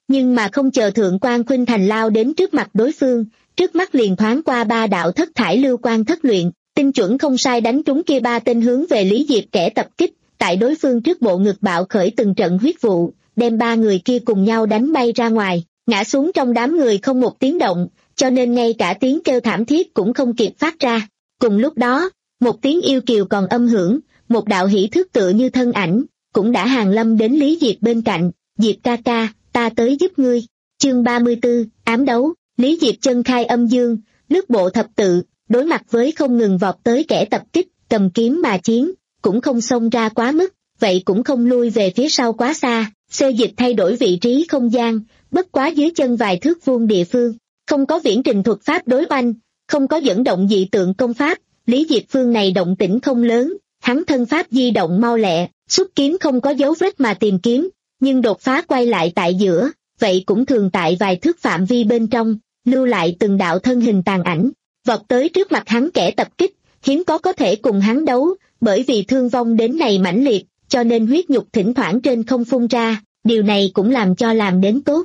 Nhưng mà không chờ Thượng quan Khuynh Thành lao đến trước mặt đối phương, trước mắt liền thoáng qua ba đạo thất thải lưu quan thất luyện, tinh chuẩn không sai đánh trúng kia ba tên hướng về Lý Diệp kẻ tập kích, tại đối phương trước bộ ngực bạo khởi từng trận huyết vụ, đem ba người kia cùng nhau đánh bay ra ngoài, ngã xuống trong đám người không một tiếng động, cho nên ngay cả tiếng kêu thảm thiết cũng không kịp phát ra. Cùng lúc đó, một tiếng yêu kiều còn âm hưởng, một đạo hỉ thức tựa như thân ảnh, cũng đã hàng lâm đến Lý Diệp bên cạnh. Diệp ca ca, ta tới giúp ngươi. Chương ba mươi tư, ám đấu. Lý Diệp chân khai âm dương, lướt bộ thập tự, đối mặt với không ngừng vọt tới kẻ tập kích, cầm kiếm mà chiến, cũng không xông ra quá mức, vậy cũng không lui về phía sau quá xa, xê dịch thay đổi vị trí không gian, bất quá dưới chân vài thước vuông địa phương, không có viễn trình thuật pháp đối oanh, không có dẫn động dị tượng công pháp, Lý Diệp phương này động tĩnh không lớn, hắn thân pháp di động mau lẹ, xuất kiếm không có dấu vết mà tìm kiếm, nhưng đột phá quay lại tại giữa, vậy cũng thường tại vài thước phạm vi bên trong, lưu lại từng đạo thân hình tàn ảnh, vọt tới trước mặt hắn kẻ tập kích, hiếm có có thể cùng hắn đấu, bởi vì thương vong đến này mãnh liệt, cho nên huyết nhục thỉnh thoảng trên không phun ra, điều này cũng làm cho làm đến tốt.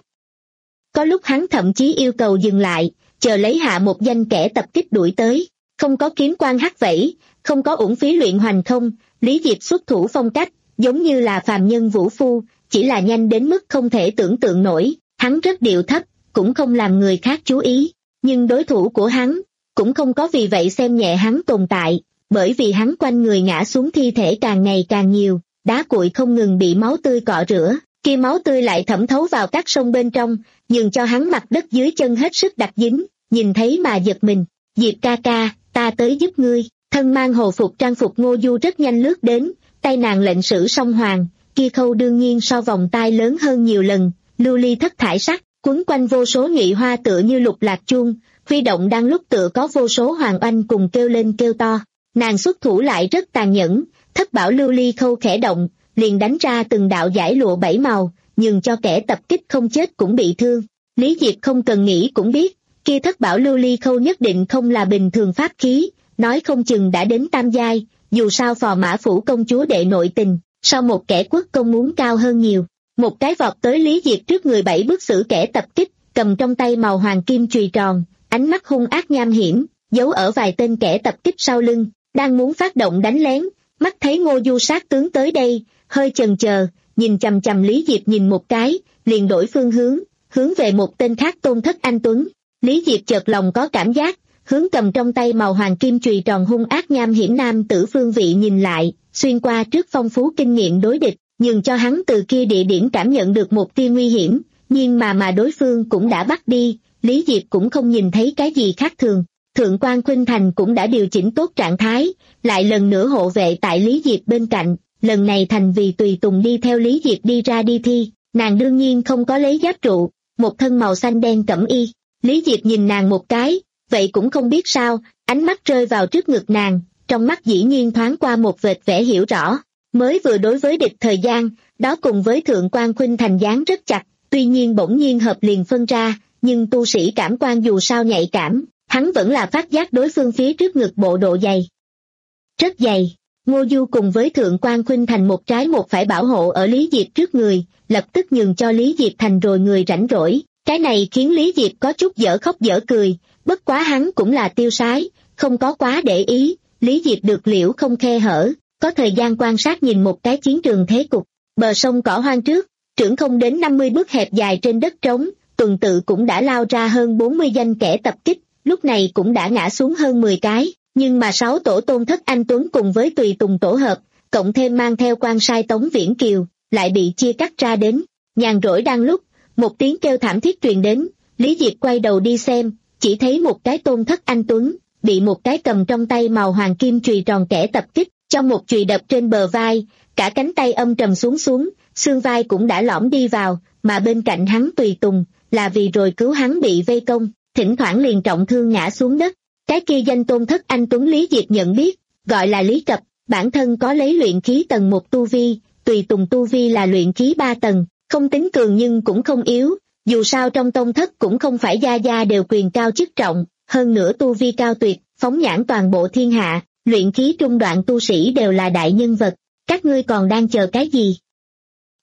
Có lúc hắn thậm chí yêu cầu dừng lại, chờ lấy hạ một danh kẻ tập kích đuổi tới, không có kiếm quang hắc vẫy, không có uổng phí luyện hoành không, Lý Diệp xuất thủ phong cách, giống như là phàm nhân vũ phu, chỉ là nhanh đến mức không thể tưởng tượng nổi, hắn rất điệu thấp, cũng không làm người khác chú ý, nhưng đối thủ của hắn, cũng không có vì vậy xem nhẹ hắn tồn tại, bởi vì hắn quanh người ngã xuống thi thể càng ngày càng nhiều, đá cuội không ngừng bị máu tươi cọ rửa, kia máu tươi lại thẩm thấu vào các sông bên trong, nhường cho hắn mặt đất dưới chân hết sức đặc dính, nhìn thấy mà giật mình. Diệp ca ca, ta tới giúp ngươi. Thân mang hồ phục trang phục Ngô Du rất nhanh lướt đến, tay nàng lệnh sử song hoàng, kia khâu đương nhiên so vòng tay lớn hơn nhiều lần, lưu ly thất thải sắc, quấn quanh vô số nhụy hoa tựa như lục lạc chuông, huy động đang lúc tựa có vô số hoàng oanh cùng kêu lên kêu to. Nàng xuất thủ lại rất tàn nhẫn, thất bảo lưu ly khâu khẽ động, liền đánh ra từng đạo giải lụa bảy màu, nhường cho kẻ tập kích không chết cũng bị thương. Lý Diệp không cần nghĩ cũng biết, kia thất bảo lưu ly khâu nhất định không là bình thường pháp khí, nói không chừng đã đến tam giai, dù sao phò mã phủ công chúa đệ nội tình, so một kẻ quốc công muốn cao hơn nhiều. Một cái vọt tới Lý Diệp trước người bảy bước xử kẻ tập kích, cầm trong tay màu hoàng kim chùy tròn, ánh mắt hung ác nham hiểm, giấu ở vài tên kẻ tập kích sau lưng, đang muốn phát động đánh lén, mắt thấy Ngô Du sát tướng tới đây, hơi chần chờ, nhìn chằm chằm Lý Diệp nhìn một cái, liền đổi phương hướng, hướng về một tên khác Tôn Thất Anh Tuấn. Lý Diệp chợt lòng có cảm giác, hướng cầm trong tay màu hoàng kim chùy tròn hung ác nham hiểm nam tử phương vị nhìn lại, xuyên qua trước phong phú kinh nghiệm đối địch, nhường cho hắn từ kia địa điểm cảm nhận được một tia nguy hiểm, nhưng mà mà đối phương cũng đã bắt đi, Lý Diệp cũng không nhìn thấy cái gì khác thường. Thượng quan Khuynh Thành cũng đã điều chỉnh tốt trạng thái, lại lần nữa hộ vệ tại Lý Diệp bên cạnh, lần này thành vì tùy tùng đi theo Lý Diệp đi ra đi thi, nàng đương nhiên không có lấy giáp trụ, một thân màu xanh đen cẩm y. Lý Diệp nhìn nàng một cái, vậy cũng không biết sao, ánh mắt rơi vào trước ngực nàng, trong mắt dĩ nhiên thoáng qua một vệt vẻ hiểu rõ, mới vừa đối với địch thời gian, đó cùng với Thượng quan Khuynh Thành dán rất chặt, tuy nhiên bỗng nhiên hợp liền phân ra, nhưng tu sĩ cảm quan dù sao nhạy cảm, hắn vẫn là phát giác đối phương phía trước ngực bộ độ dày. Rất dày, Ngô Du cùng với Thượng quan Khuynh Thành một trái một phải bảo hộ ở Lý Diệp trước người, lập tức nhường cho Lý Diệp thành rồi người rảnh rỗi. Cái này khiến Lý Diệp có chút dở khóc dở cười, bất quá hắn cũng là tiêu sái, không có quá để ý, Lý Diệp được liễu không khe hở, có thời gian quan sát nhìn một cái chiến trường thế cục, bờ sông cỏ hoang trước, trưởng không đến năm mươi bước hẹp dài trên đất trống, tuần tự cũng đã lao ra hơn bốn mươi danh kẻ tập kích, lúc này cũng đã ngã xuống hơn mười cái, nhưng mà sáu tổ Tôn Thất Anh Tuấn cùng với tùy tùng tổ hợp, cộng thêm mang theo quan sai Tống Viễn Kiều, lại bị chia cắt ra đến, nhàn rỗi đang lúc, một tiếng kêu thảm thiết truyền đến, Lý Diệp quay đầu đi xem, chỉ thấy một cái Tôn Thất Anh Tuấn, bị một cái cầm trong tay màu hoàng kim chùy tròn kẻ tập kích, trong một chùy đập trên bờ vai, cả cánh tay âm trầm xuống xuống, xương vai cũng đã lõm đi vào, mà bên cạnh hắn tùy tùng, là vì rồi cứu hắn bị vây công, thỉnh thoảng liền trọng thương ngã xuống đất. Cái kia danh Tôn Thất Anh Tuấn Lý Diệp nhận biết, gọi là Lý Cập, bản thân có lấy luyện khí tầng một tu vi, tùy tùng tu vi là luyện khí ba tầng, không tính cường nhưng cũng không yếu, dù sao trong tông thất cũng không phải gia gia đều quyền cao chức trọng, hơn nữa tu vi cao tuyệt, phóng nhãn toàn bộ thiên hạ, luyện khí trung đoạn tu sĩ đều là đại nhân vật, các ngươi còn đang chờ cái gì?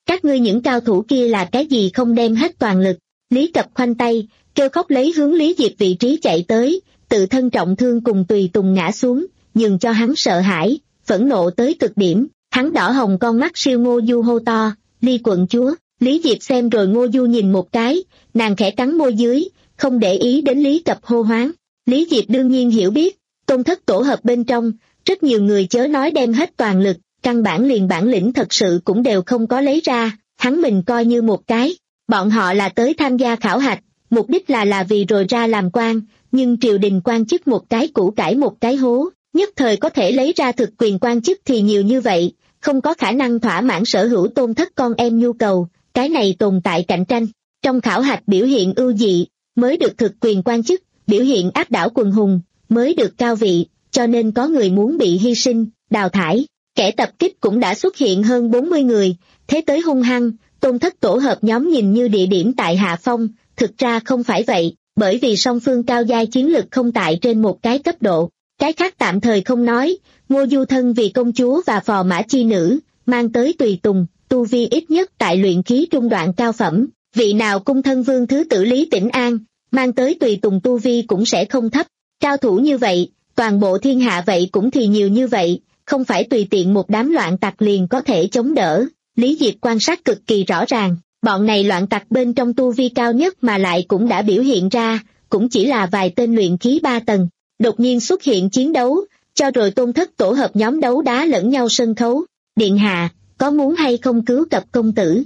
Các ngươi những cao thủ kia là cái gì không đem hết toàn lực. Lý Cập khoanh tay, kêu khóc lấy hướng Lý Diệp vị trí chạy tới, tự thân trọng thương cùng tùy tùng ngã xuống, nhường cho hắn sợ hãi, phẫn nộ tới cực điểm. Hắn đỏ hồng con mắt siêu Ngô Du hô to, Ly quận chúa. Lý Diệp xem rồi Ngô Du nhìn một cái, nàng khẽ cắn môi dưới, không để ý đến Lý Cập hô hoáng. Lý Diệp đương nhiên hiểu biết, Tôn thất tổ hợp bên trong, rất nhiều người chớ nói đem hết toàn lực, căn bản liền bản lĩnh thật sự cũng đều không có lấy ra, hắn mình coi như một cái. Bọn họ là tới tham gia khảo hạch, mục đích là là vì rồi ra làm quan, nhưng triều đình quan chức một cái củ cải một cái hố, nhất thời có thể lấy ra thực quyền quan chức thì nhiều như vậy, không có khả năng thỏa mãn sở hữu Tôn thất con em nhu cầu, cái này tồn tại cạnh tranh. Trong khảo hạch biểu hiện ưu dị, mới được thực quyền quan chức, biểu hiện áp đảo quần hùng, mới được cao vị, cho nên có người muốn bị hy sinh, đào thải. Kẻ tập kích cũng đã xuất hiện hơn bốn mươi người, thế tới hung hăng, Tôn thất tổ hợp nhóm nhìn như địa điểm tại hạ phong, thực ra không phải vậy, bởi vì song phương cao giai chiến lực không tại trên một cái cấp độ. Cái khác tạm thời không nói, Ngô Du thân vì công chúa và phò mã chi nữ, mang tới tùy tùng, tu vi ít nhất tại luyện khí trung đoạn cao phẩm, vị nào cung thân vương thứ tử Lý Tĩnh An, mang tới tùy tùng tu vi cũng sẽ không thấp. Cao thủ như vậy, toàn bộ thiên hạ vậy cũng thì nhiều như vậy, không phải tùy tiện một đám loạn tặc liền có thể chống đỡ. Lý Diệp quan sát cực kỳ rõ ràng, bọn này loạn tặc bên trong tu vi cao nhất mà lại cũng đã biểu hiện ra, cũng chỉ là vài tên luyện khí ba tầng. Đột nhiên xuất hiện chiến đấu, cho rồi Tôn thất tổ hợp nhóm đấu đá lẫn nhau sân khấu. Điện hạ, có muốn hay không cứu Cập công tử?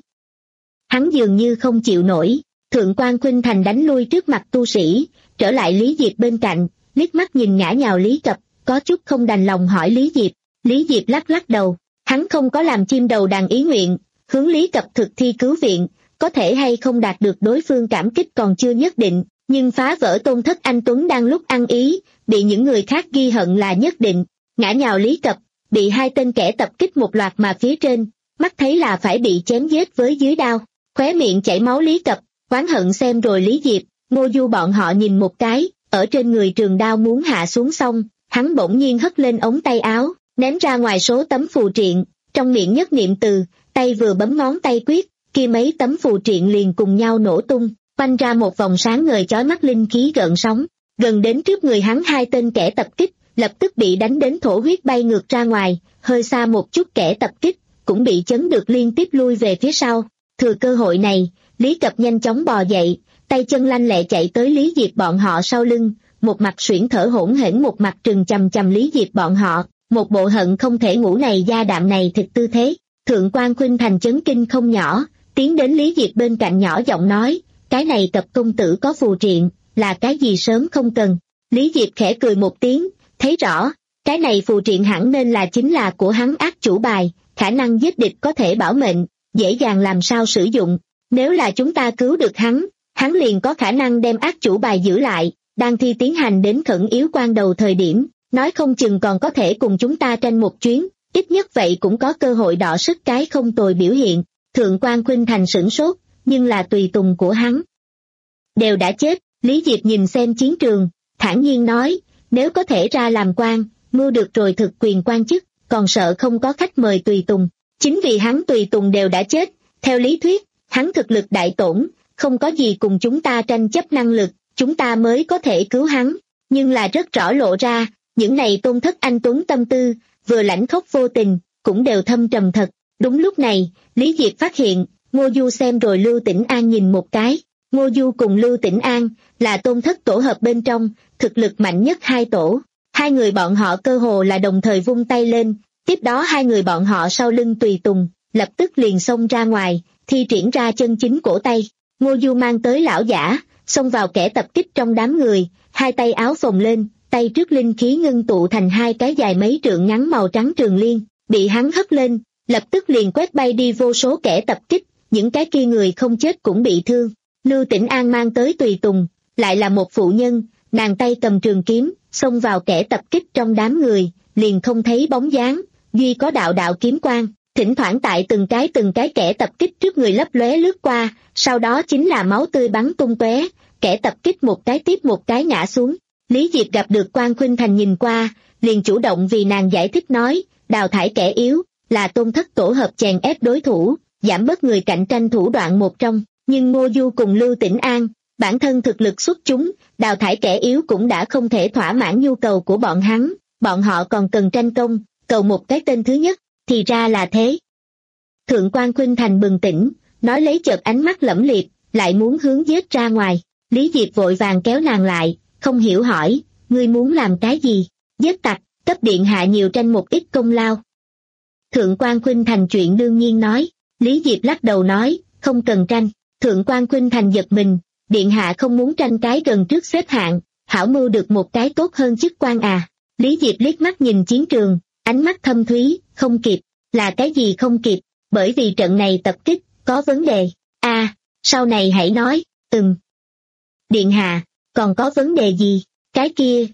Hắn dường như không chịu nổi, Thượng quan Khuynh Thành đánh lui trước mặt tu sĩ, trở lại Lý Diệp bên cạnh, liếc mắt nhìn ngã nhào Lý Cập, có chút không đành lòng hỏi Lý Diệp. Lý Diệp lắc lắc đầu, hắn không có làm chim đầu đàn ý nguyện, hướng Lý Cập thực thi cứu viện, có thể hay không đạt được đối phương cảm kích còn chưa nhất định, nhưng phá vỡ Tôn thất anh Tuấn đang lúc ăn ý, bị những người khác ghi hận là nhất định. Ngã nhào Lý Cập, bị hai tên kẻ tập kích một loạt mà phía trên, mắt thấy là phải bị chém giết với dưới đao, khóe miệng chảy máu Lý Cập, oán hận xem rồi Lý Diệp. Ngô Du bọn họ nhìn một cái, ở trên người trường đao muốn hạ xuống xong, hắn bỗng nhiên hất lên ống tay áo, ném ra ngoài số tấm phù triện, trong miệng nhất niệm từ, tay vừa bấm ngón tay quyết, kia mấy tấm phù triện liền cùng nhau nổ tung, quanh ra một vòng sáng ngời chói mắt linh khí gợn sóng, gần đến trước người hắn hai tên kẻ tập kích, lập tức bị đánh đến thổ huyết bay ngược ra ngoài, hơi xa một chút kẻ tập kích, cũng bị chấn được liên tiếp lui về phía sau. Thừa cơ hội này, Lý Cập nhanh chóng bò dậy, tay chân lanh lẹ chạy tới Lý Diệp bọn họ sau lưng, một mặt suyễn thở hỗn hển một mặt trừng chằm chằm Lý Diệp bọn họ, một bộ hận không thể ngủ này da đạm này thịt tư thế. Thượng quan Khuynh Thành chấn kinh không nhỏ, tiến đến Lý Diệp bên cạnh nhỏ giọng nói, cái này Cập công tử có phù triện, là cái gì sớm không cần. Lý Diệp khẽ cười một tiếng, thấy rõ, cái này phù triện hẳn nên là chính là của hắn ác chủ bài, khả năng giết địch có thể bảo mệnh, dễ dàng làm sao sử dụng. Nếu là chúng ta cứu được hắn, hắn liền có khả năng đem ác chủ bài giữ lại, đang thi tiến hành đến khẩn yếu quan đầu thời điểm, nói không chừng còn có thể cùng chúng ta tranh một chuyến, ít nhất vậy cũng có cơ hội đọ sức cái không tồi biểu hiện. Thượng quan Khuynh Thành sửng sốt, nhưng là tùy tùng của hắn đều đã chết. Lý Diệp nhìn xem chiến trường, thản nhiên nói, nếu có thể ra làm quan, mưu được rồi thực quyền quan chức, còn sợ không có khách mời tùy tùng. Chính vì hắn tùy tùng đều đã chết, theo lý thuyết, hắn thực lực đại tổn, không có gì cùng chúng ta tranh chấp năng lực, chúng ta mới có thể cứu hắn. Nhưng là rất rõ lộ ra, những này Tôn thất anh Tuấn tâm tư, vừa lãnh khốc vô tình, cũng đều thâm trầm thật. Đúng lúc này, Lý Diệp phát hiện, Ngô Du xem rồi Lưu Tĩnh An nhìn một cái. Ngô Du cùng Lưu Tĩnh An là Tôn thất tổ hợp bên trong, thực lực mạnh nhất hai tổ. Hai người bọn họ cơ hồ là đồng thời vung tay lên, tiếp đó hai người bọn họ sau lưng tùy tùng, lập tức liền xông ra ngoài, thi triển ra chân chính cổ tay. Ngô Du mang tới lão giả, xông vào kẻ tập kích trong đám người, hai tay áo phồng lên, tay trước linh khí ngưng tụ thành hai cái dài mấy trượng ngắn màu trắng trường liên, bị hắn hất lên, lập tức liền quét bay đi vô số kẻ tập kích, những cái kia người không chết cũng bị thương. Lưu Tĩnh An mang tới tùy tùng, lại là một phụ nhân, nàng tay cầm trường kiếm, xông vào kẻ tập kích trong đám người, liền không thấy bóng dáng, duy có đạo đạo kiếm quang, thỉnh thoảng tại từng cái từng cái kẻ tập kích trước người lấp lóe lướt qua, sau đó chính là máu tươi bắn tung tóe, kẻ tập kích một cái tiếp một cái ngã xuống. Lý Diệp gặp được Quan Khuynh Thành nhìn qua, liền chủ động vì nàng giải thích nói, đào thải kẻ yếu, là Tôn thất tổ hợp chèn ép đối thủ, giảm bớt người cạnh tranh thủ đoạn một trong, nhưng Ngô Du cùng Lưu Tĩnh An, bản thân thực lực xuất chúng, đào thải kẻ yếu cũng đã không thể thỏa mãn nhu cầu của bọn hắn, bọn họ còn cần tranh công, cầu một cái tên thứ nhất, thì ra là thế. Thượng quan Khuynh Thành bừng tỉnh, nói lấy chợt ánh mắt lẫm liệt, lại muốn hướng giết ra ngoài. Lý Diệp vội vàng kéo nàng lại, không hiểu hỏi, ngươi muốn làm cái gì? Giết tặc, cấp điện hạ nhiều tranh một ít công lao. Thượng quan Khuynh Thành chuyện đương nhiên nói. Lý Diệp lắc đầu nói, không cần tranh. Thượng quan Khuynh Thành giật mình, điện hạ không muốn tranh cái gần trước xếp hạng, hảo mưu được một cái tốt hơn chức quan à. Lý Diệp liếc mắt nhìn chiến trường, ánh mắt thâm thúy, không kịp. Là cái gì không kịp? Bởi vì trận này tập kích, có vấn đề. a à, sau này hãy nói, ừm. Điện hạ, còn có vấn đề gì? Cái kia.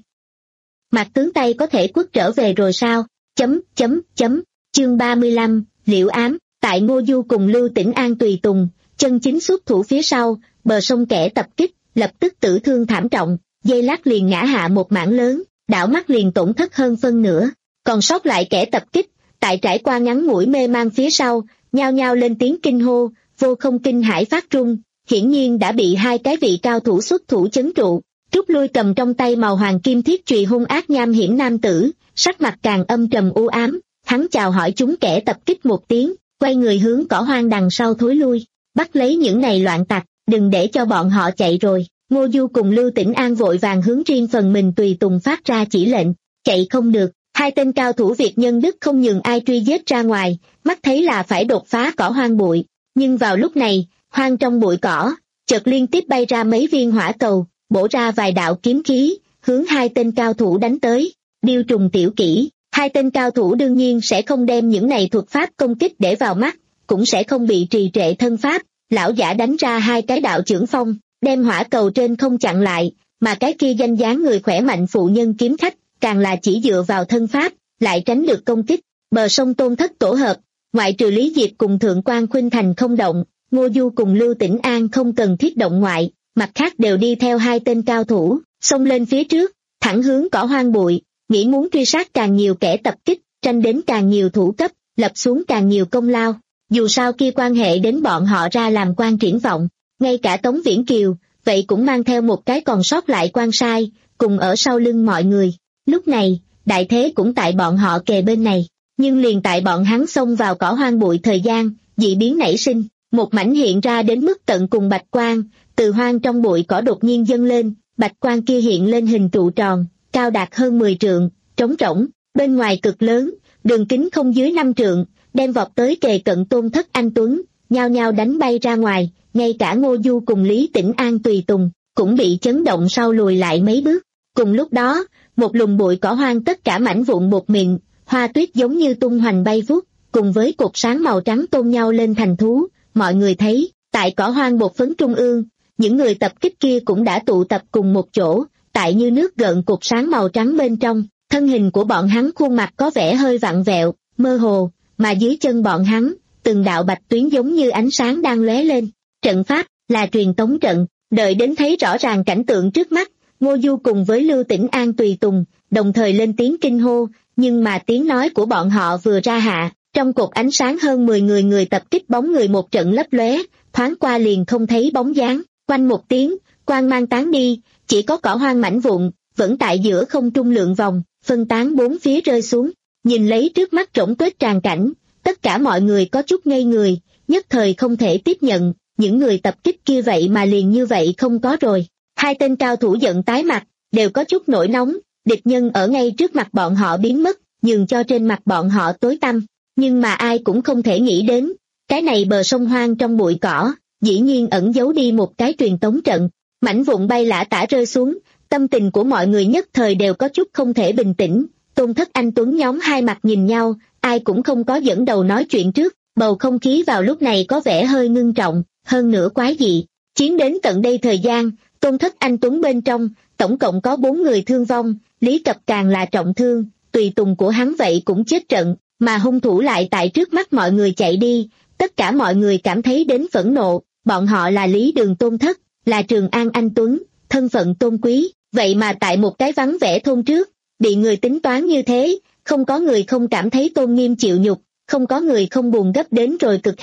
Mạc tướng Tây có thể quất trở về rồi sao? Chấm, chấm, chấm. Chương ba mươi lăm, Liễu Ám, tại Ngô Du cùng Lưu Tĩnh An tùy tùng, chân chính xuất thủ phía sau, bờ sông kẻ tập kích, lập tức tử thương thảm trọng, dây lát liền ngã hạ một mảng lớn, đảo mắt liền tổn thất hơn phân nửa. Còn sót lại kẻ tập kích, tại trải qua ngắn ngủi mê mang phía sau, nhao nhao lên tiếng kinh hô, vô không kinh hải phát trung, hiển nhiên đã bị hai cái vị cao thủ xuất thủ chấn trụ. Trúc Lui cầm trong tay màu hoàng kim thiết chùy hung ác nham hiểm nam tử, sắc mặt càng âm trầm u ám, hắn chào hỏi chúng kẻ tập kích một tiếng, quay người hướng cỏ hoang đằng sau thối lui, bắt lấy những này loạn tặc, đừng để cho bọn họ chạy rồi. Ngô Du cùng Lưu Tĩnh An vội vàng hướng riêng phần mình tùy tùng phát ra chỉ lệnh, chạy không được. Hai tên cao thủ Việt nhân Đức không nhường ai truy giết ra ngoài, mắt thấy là phải đột phá cỏ hoang bụi, nhưng vào lúc này, hoang trong bụi cỏ, chợt liên tiếp bay ra mấy viên hỏa cầu, bổ ra vài đạo kiếm khí, hướng hai tên cao thủ đánh tới. Điêu trùng tiểu kỹ, hai tên cao thủ đương nhiên sẽ không đem những này thuật pháp công kích để vào mắt, cũng sẽ không bị trì trệ thân pháp. Lão giả đánh ra hai cái đạo chưởng phong, đem hỏa cầu trên không chặn lại, mà cái kia danh dáng người khỏe mạnh phụ nhân kiếm khách, càng là chỉ dựa vào thân pháp, lại tránh được công kích. Bờ sông Tôn Thất tổ hợp, ngoại trừ Lý Diệp cùng Thượng quan Khuynh Thành không động, Ngô Du cùng Lưu Tĩnh An không cần thiết động ngoại, mặt khác đều đi theo hai tên cao thủ, xông lên phía trước, thẳng hướng cỏ hoang bụi, nghĩ muốn truy sát càng nhiều kẻ tập kích, tranh đến càng nhiều thủ cấp, lập xuống càng nhiều công lao. Dù sao kia quan hệ đến bọn họ ra làm quan triển vọng, ngay cả Tống Viễn Kiều, vậy cũng mang theo một cái còn sót lại quan sai, cùng ở sau lưng mọi người. Lúc này, đại thế cũng tại bọn họ kề bên này, nhưng liền tại bọn hắn xông vào cỏ hoang bụi thời gian, dị biến nảy sinh, một mảnh hiện ra đến mức tận cùng bạch quang, từ hoang trong bụi cỏ đột nhiên dâng lên, bạch quang kia hiện lên hình trụ tròn, cao đạt hơn mười trượng, trống rỗng, bên ngoài cực lớn, đường kính không dưới năm trượng, đem vọt tới kề cận Tôn Thất Anh Tuấn, nhao nhao đánh bay ra ngoài, ngay cả Ngô Du cùng Lý Tĩnh An tùy tùng, cũng bị chấn động sau lùi lại mấy bước. Cùng lúc đó, một lùm bụi cỏ hoang tất cả mảnh vụn bột mịn, hoa tuyết giống như tung hoành bay vút, cùng với cột sáng màu trắng tôn nhau lên thành thú. Mọi người thấy, tại cỏ hoang bột phấn trung ương, những người tập kích kia cũng đã tụ tập cùng một chỗ, tại như nước gợn cột sáng màu trắng bên trong, thân hình của bọn hắn khuôn mặt có vẻ hơi vặn vẹo, mơ hồ, mà dưới chân bọn hắn, từng đạo bạch tuyến giống như ánh sáng đang lóe lên. Trận pháp là truyền tống trận, đợi đến thấy rõ ràng cảnh tượng trước mắt, Ngô Du cùng với Lưu Tĩnh An tùy tùng, đồng thời lên tiếng kinh hô, nhưng mà tiếng nói của bọn họ vừa ra hạ, trong cột ánh sáng hơn mười người người tập kích bóng người một trận lấp lóe, thoáng qua liền không thấy bóng dáng, quanh một tiếng, quang mang tán đi, chỉ có cỏ hoang mảnh vụn, vẫn tại giữa không trung lượn vòng, phân tán bốn phía rơi xuống. Nhìn lấy trước mắt rỗng tuếch tràn cảnh, tất cả mọi người có chút ngây người, nhất thời không thể tiếp nhận, những người tập kích kia vậy mà liền như vậy không có rồi. Hai tên cao thủ giận tái mặt, đều có chút nổi nóng, địch nhân ở ngay trước mặt bọn họ biến mất, nhường cho trên mặt bọn họ tối tăm. Nhưng mà ai cũng không thể nghĩ đến, cái này bờ sông hoang trong bụi cỏ, dĩ nhiên ẩn giấu đi một cái truyền tống trận. Mảnh vụn bay lả tả rơi xuống, tâm tình của mọi người nhất thời đều có chút không thể bình tĩnh. Tôn Thất Anh Tuấn nhóm hai mặt nhìn nhau, ai cũng không có dẫn đầu nói chuyện trước, bầu không khí vào lúc này có vẻ hơi ngưng trọng, hơn nữa quái dị. Chiến đến tận đây thời gian, Tôn Thất Anh Tuấn bên trong, tổng cộng có bốn người thương vong, Lý Cập càng là trọng thương, tùy tùng của hắn vậy cũng chết trận, mà hung thủ lại tại trước mắt mọi người chạy đi. Tất cả mọi người cảm thấy đến phẫn nộ, bọn họ là Lý Đường Tôn Thất, là Trường An Anh Tuấn, thân phận tôn quý, vậy mà tại một cái vắng vẻ thôn trước, bị người tính toán như thế, không có người không cảm thấy tôn nghiêm chịu nhục, không có người không buồn gấp đến rồi cực hạn.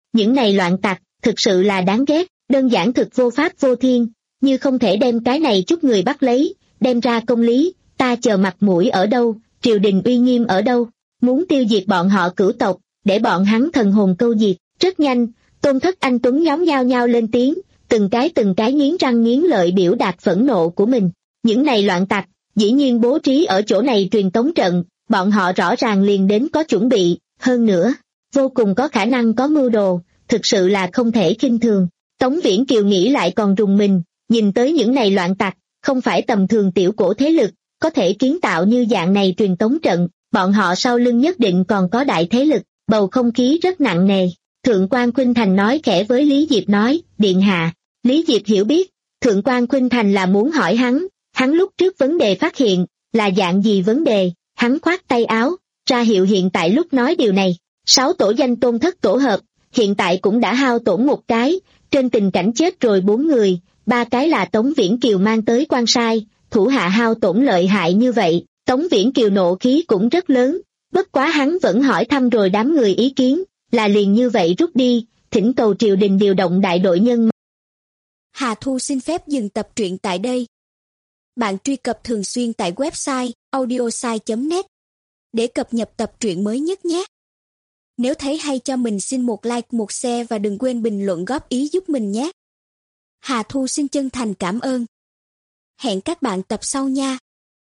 những này loạn tặc, thực sự là đáng ghét, đơn giản thực vô pháp vô thiên, như không thể đem cái này chút người bắt lấy, đem ra công lý, ta chờ mặt mũi ở đâu, triều đình uy nghiêm ở đâu, muốn tiêu diệt bọn họ cửu tộc, để bọn hắn thần hồn câu diệt. Rất nhanh, Tôn Thất Anh Tuấn nhóm nhao nhao lên tiếng, từng cái từng cái nghiến răng nghiến lợi biểu đạt phẫn nộ của mình. Những này loạn tặc, dĩ nhiên bố trí ở chỗ này truyền tống trận, bọn họ rõ ràng liền đến có chuẩn bị, hơn nữa, vô cùng có khả năng có mưu đồ, thực sự là không thể khinh thường. Tống Viễn Kiều nghĩ lại còn rùng mình, nhìn tới những này loạn tặc, không phải tầm thường tiểu cổ thế lực, có thể kiến tạo như dạng này truyền tống trận, bọn họ sau lưng nhất định còn có đại thế lực, bầu không khí rất nặng nề. Thượng quan Khuynh Thành nói khẽ với Lý Diệp nói, điện hạ. Lý Diệp hiểu biết, Thượng quan Khuynh Thành là muốn hỏi hắn, hắn lúc trước vấn đề phát hiện, là dạng gì vấn đề, hắn khoát tay áo, ra hiệu hiện tại lúc nói điều này. Sáu tổ danh tôn thất tổ hợp, hiện tại cũng đã hao tổn một cái, trên tình cảnh chết rồi bốn người, ba cái là Tống Viễn Kiều mang tới quan sai, thủ hạ hao tổn lợi hại như vậy, Tống Viễn Kiều nộ khí cũng rất lớn, bất quá hắn vẫn hỏi thăm rồi đám người ý kiến, là liền như vậy rút đi, thỉnh cầu triều đình điều động đại đội nhân. Hà Thu xin phép dừng tập truyện tại đây. Bạn truy cập thường xuyên tại website audiosai chấm net để cập nhật tập truyện mới nhất nhé. Nếu thấy hay cho mình xin một like, một share và đừng quên bình luận góp ý giúp mình nhé. Hà Thu xin chân thành cảm ơn. Hẹn các bạn tập sau nha.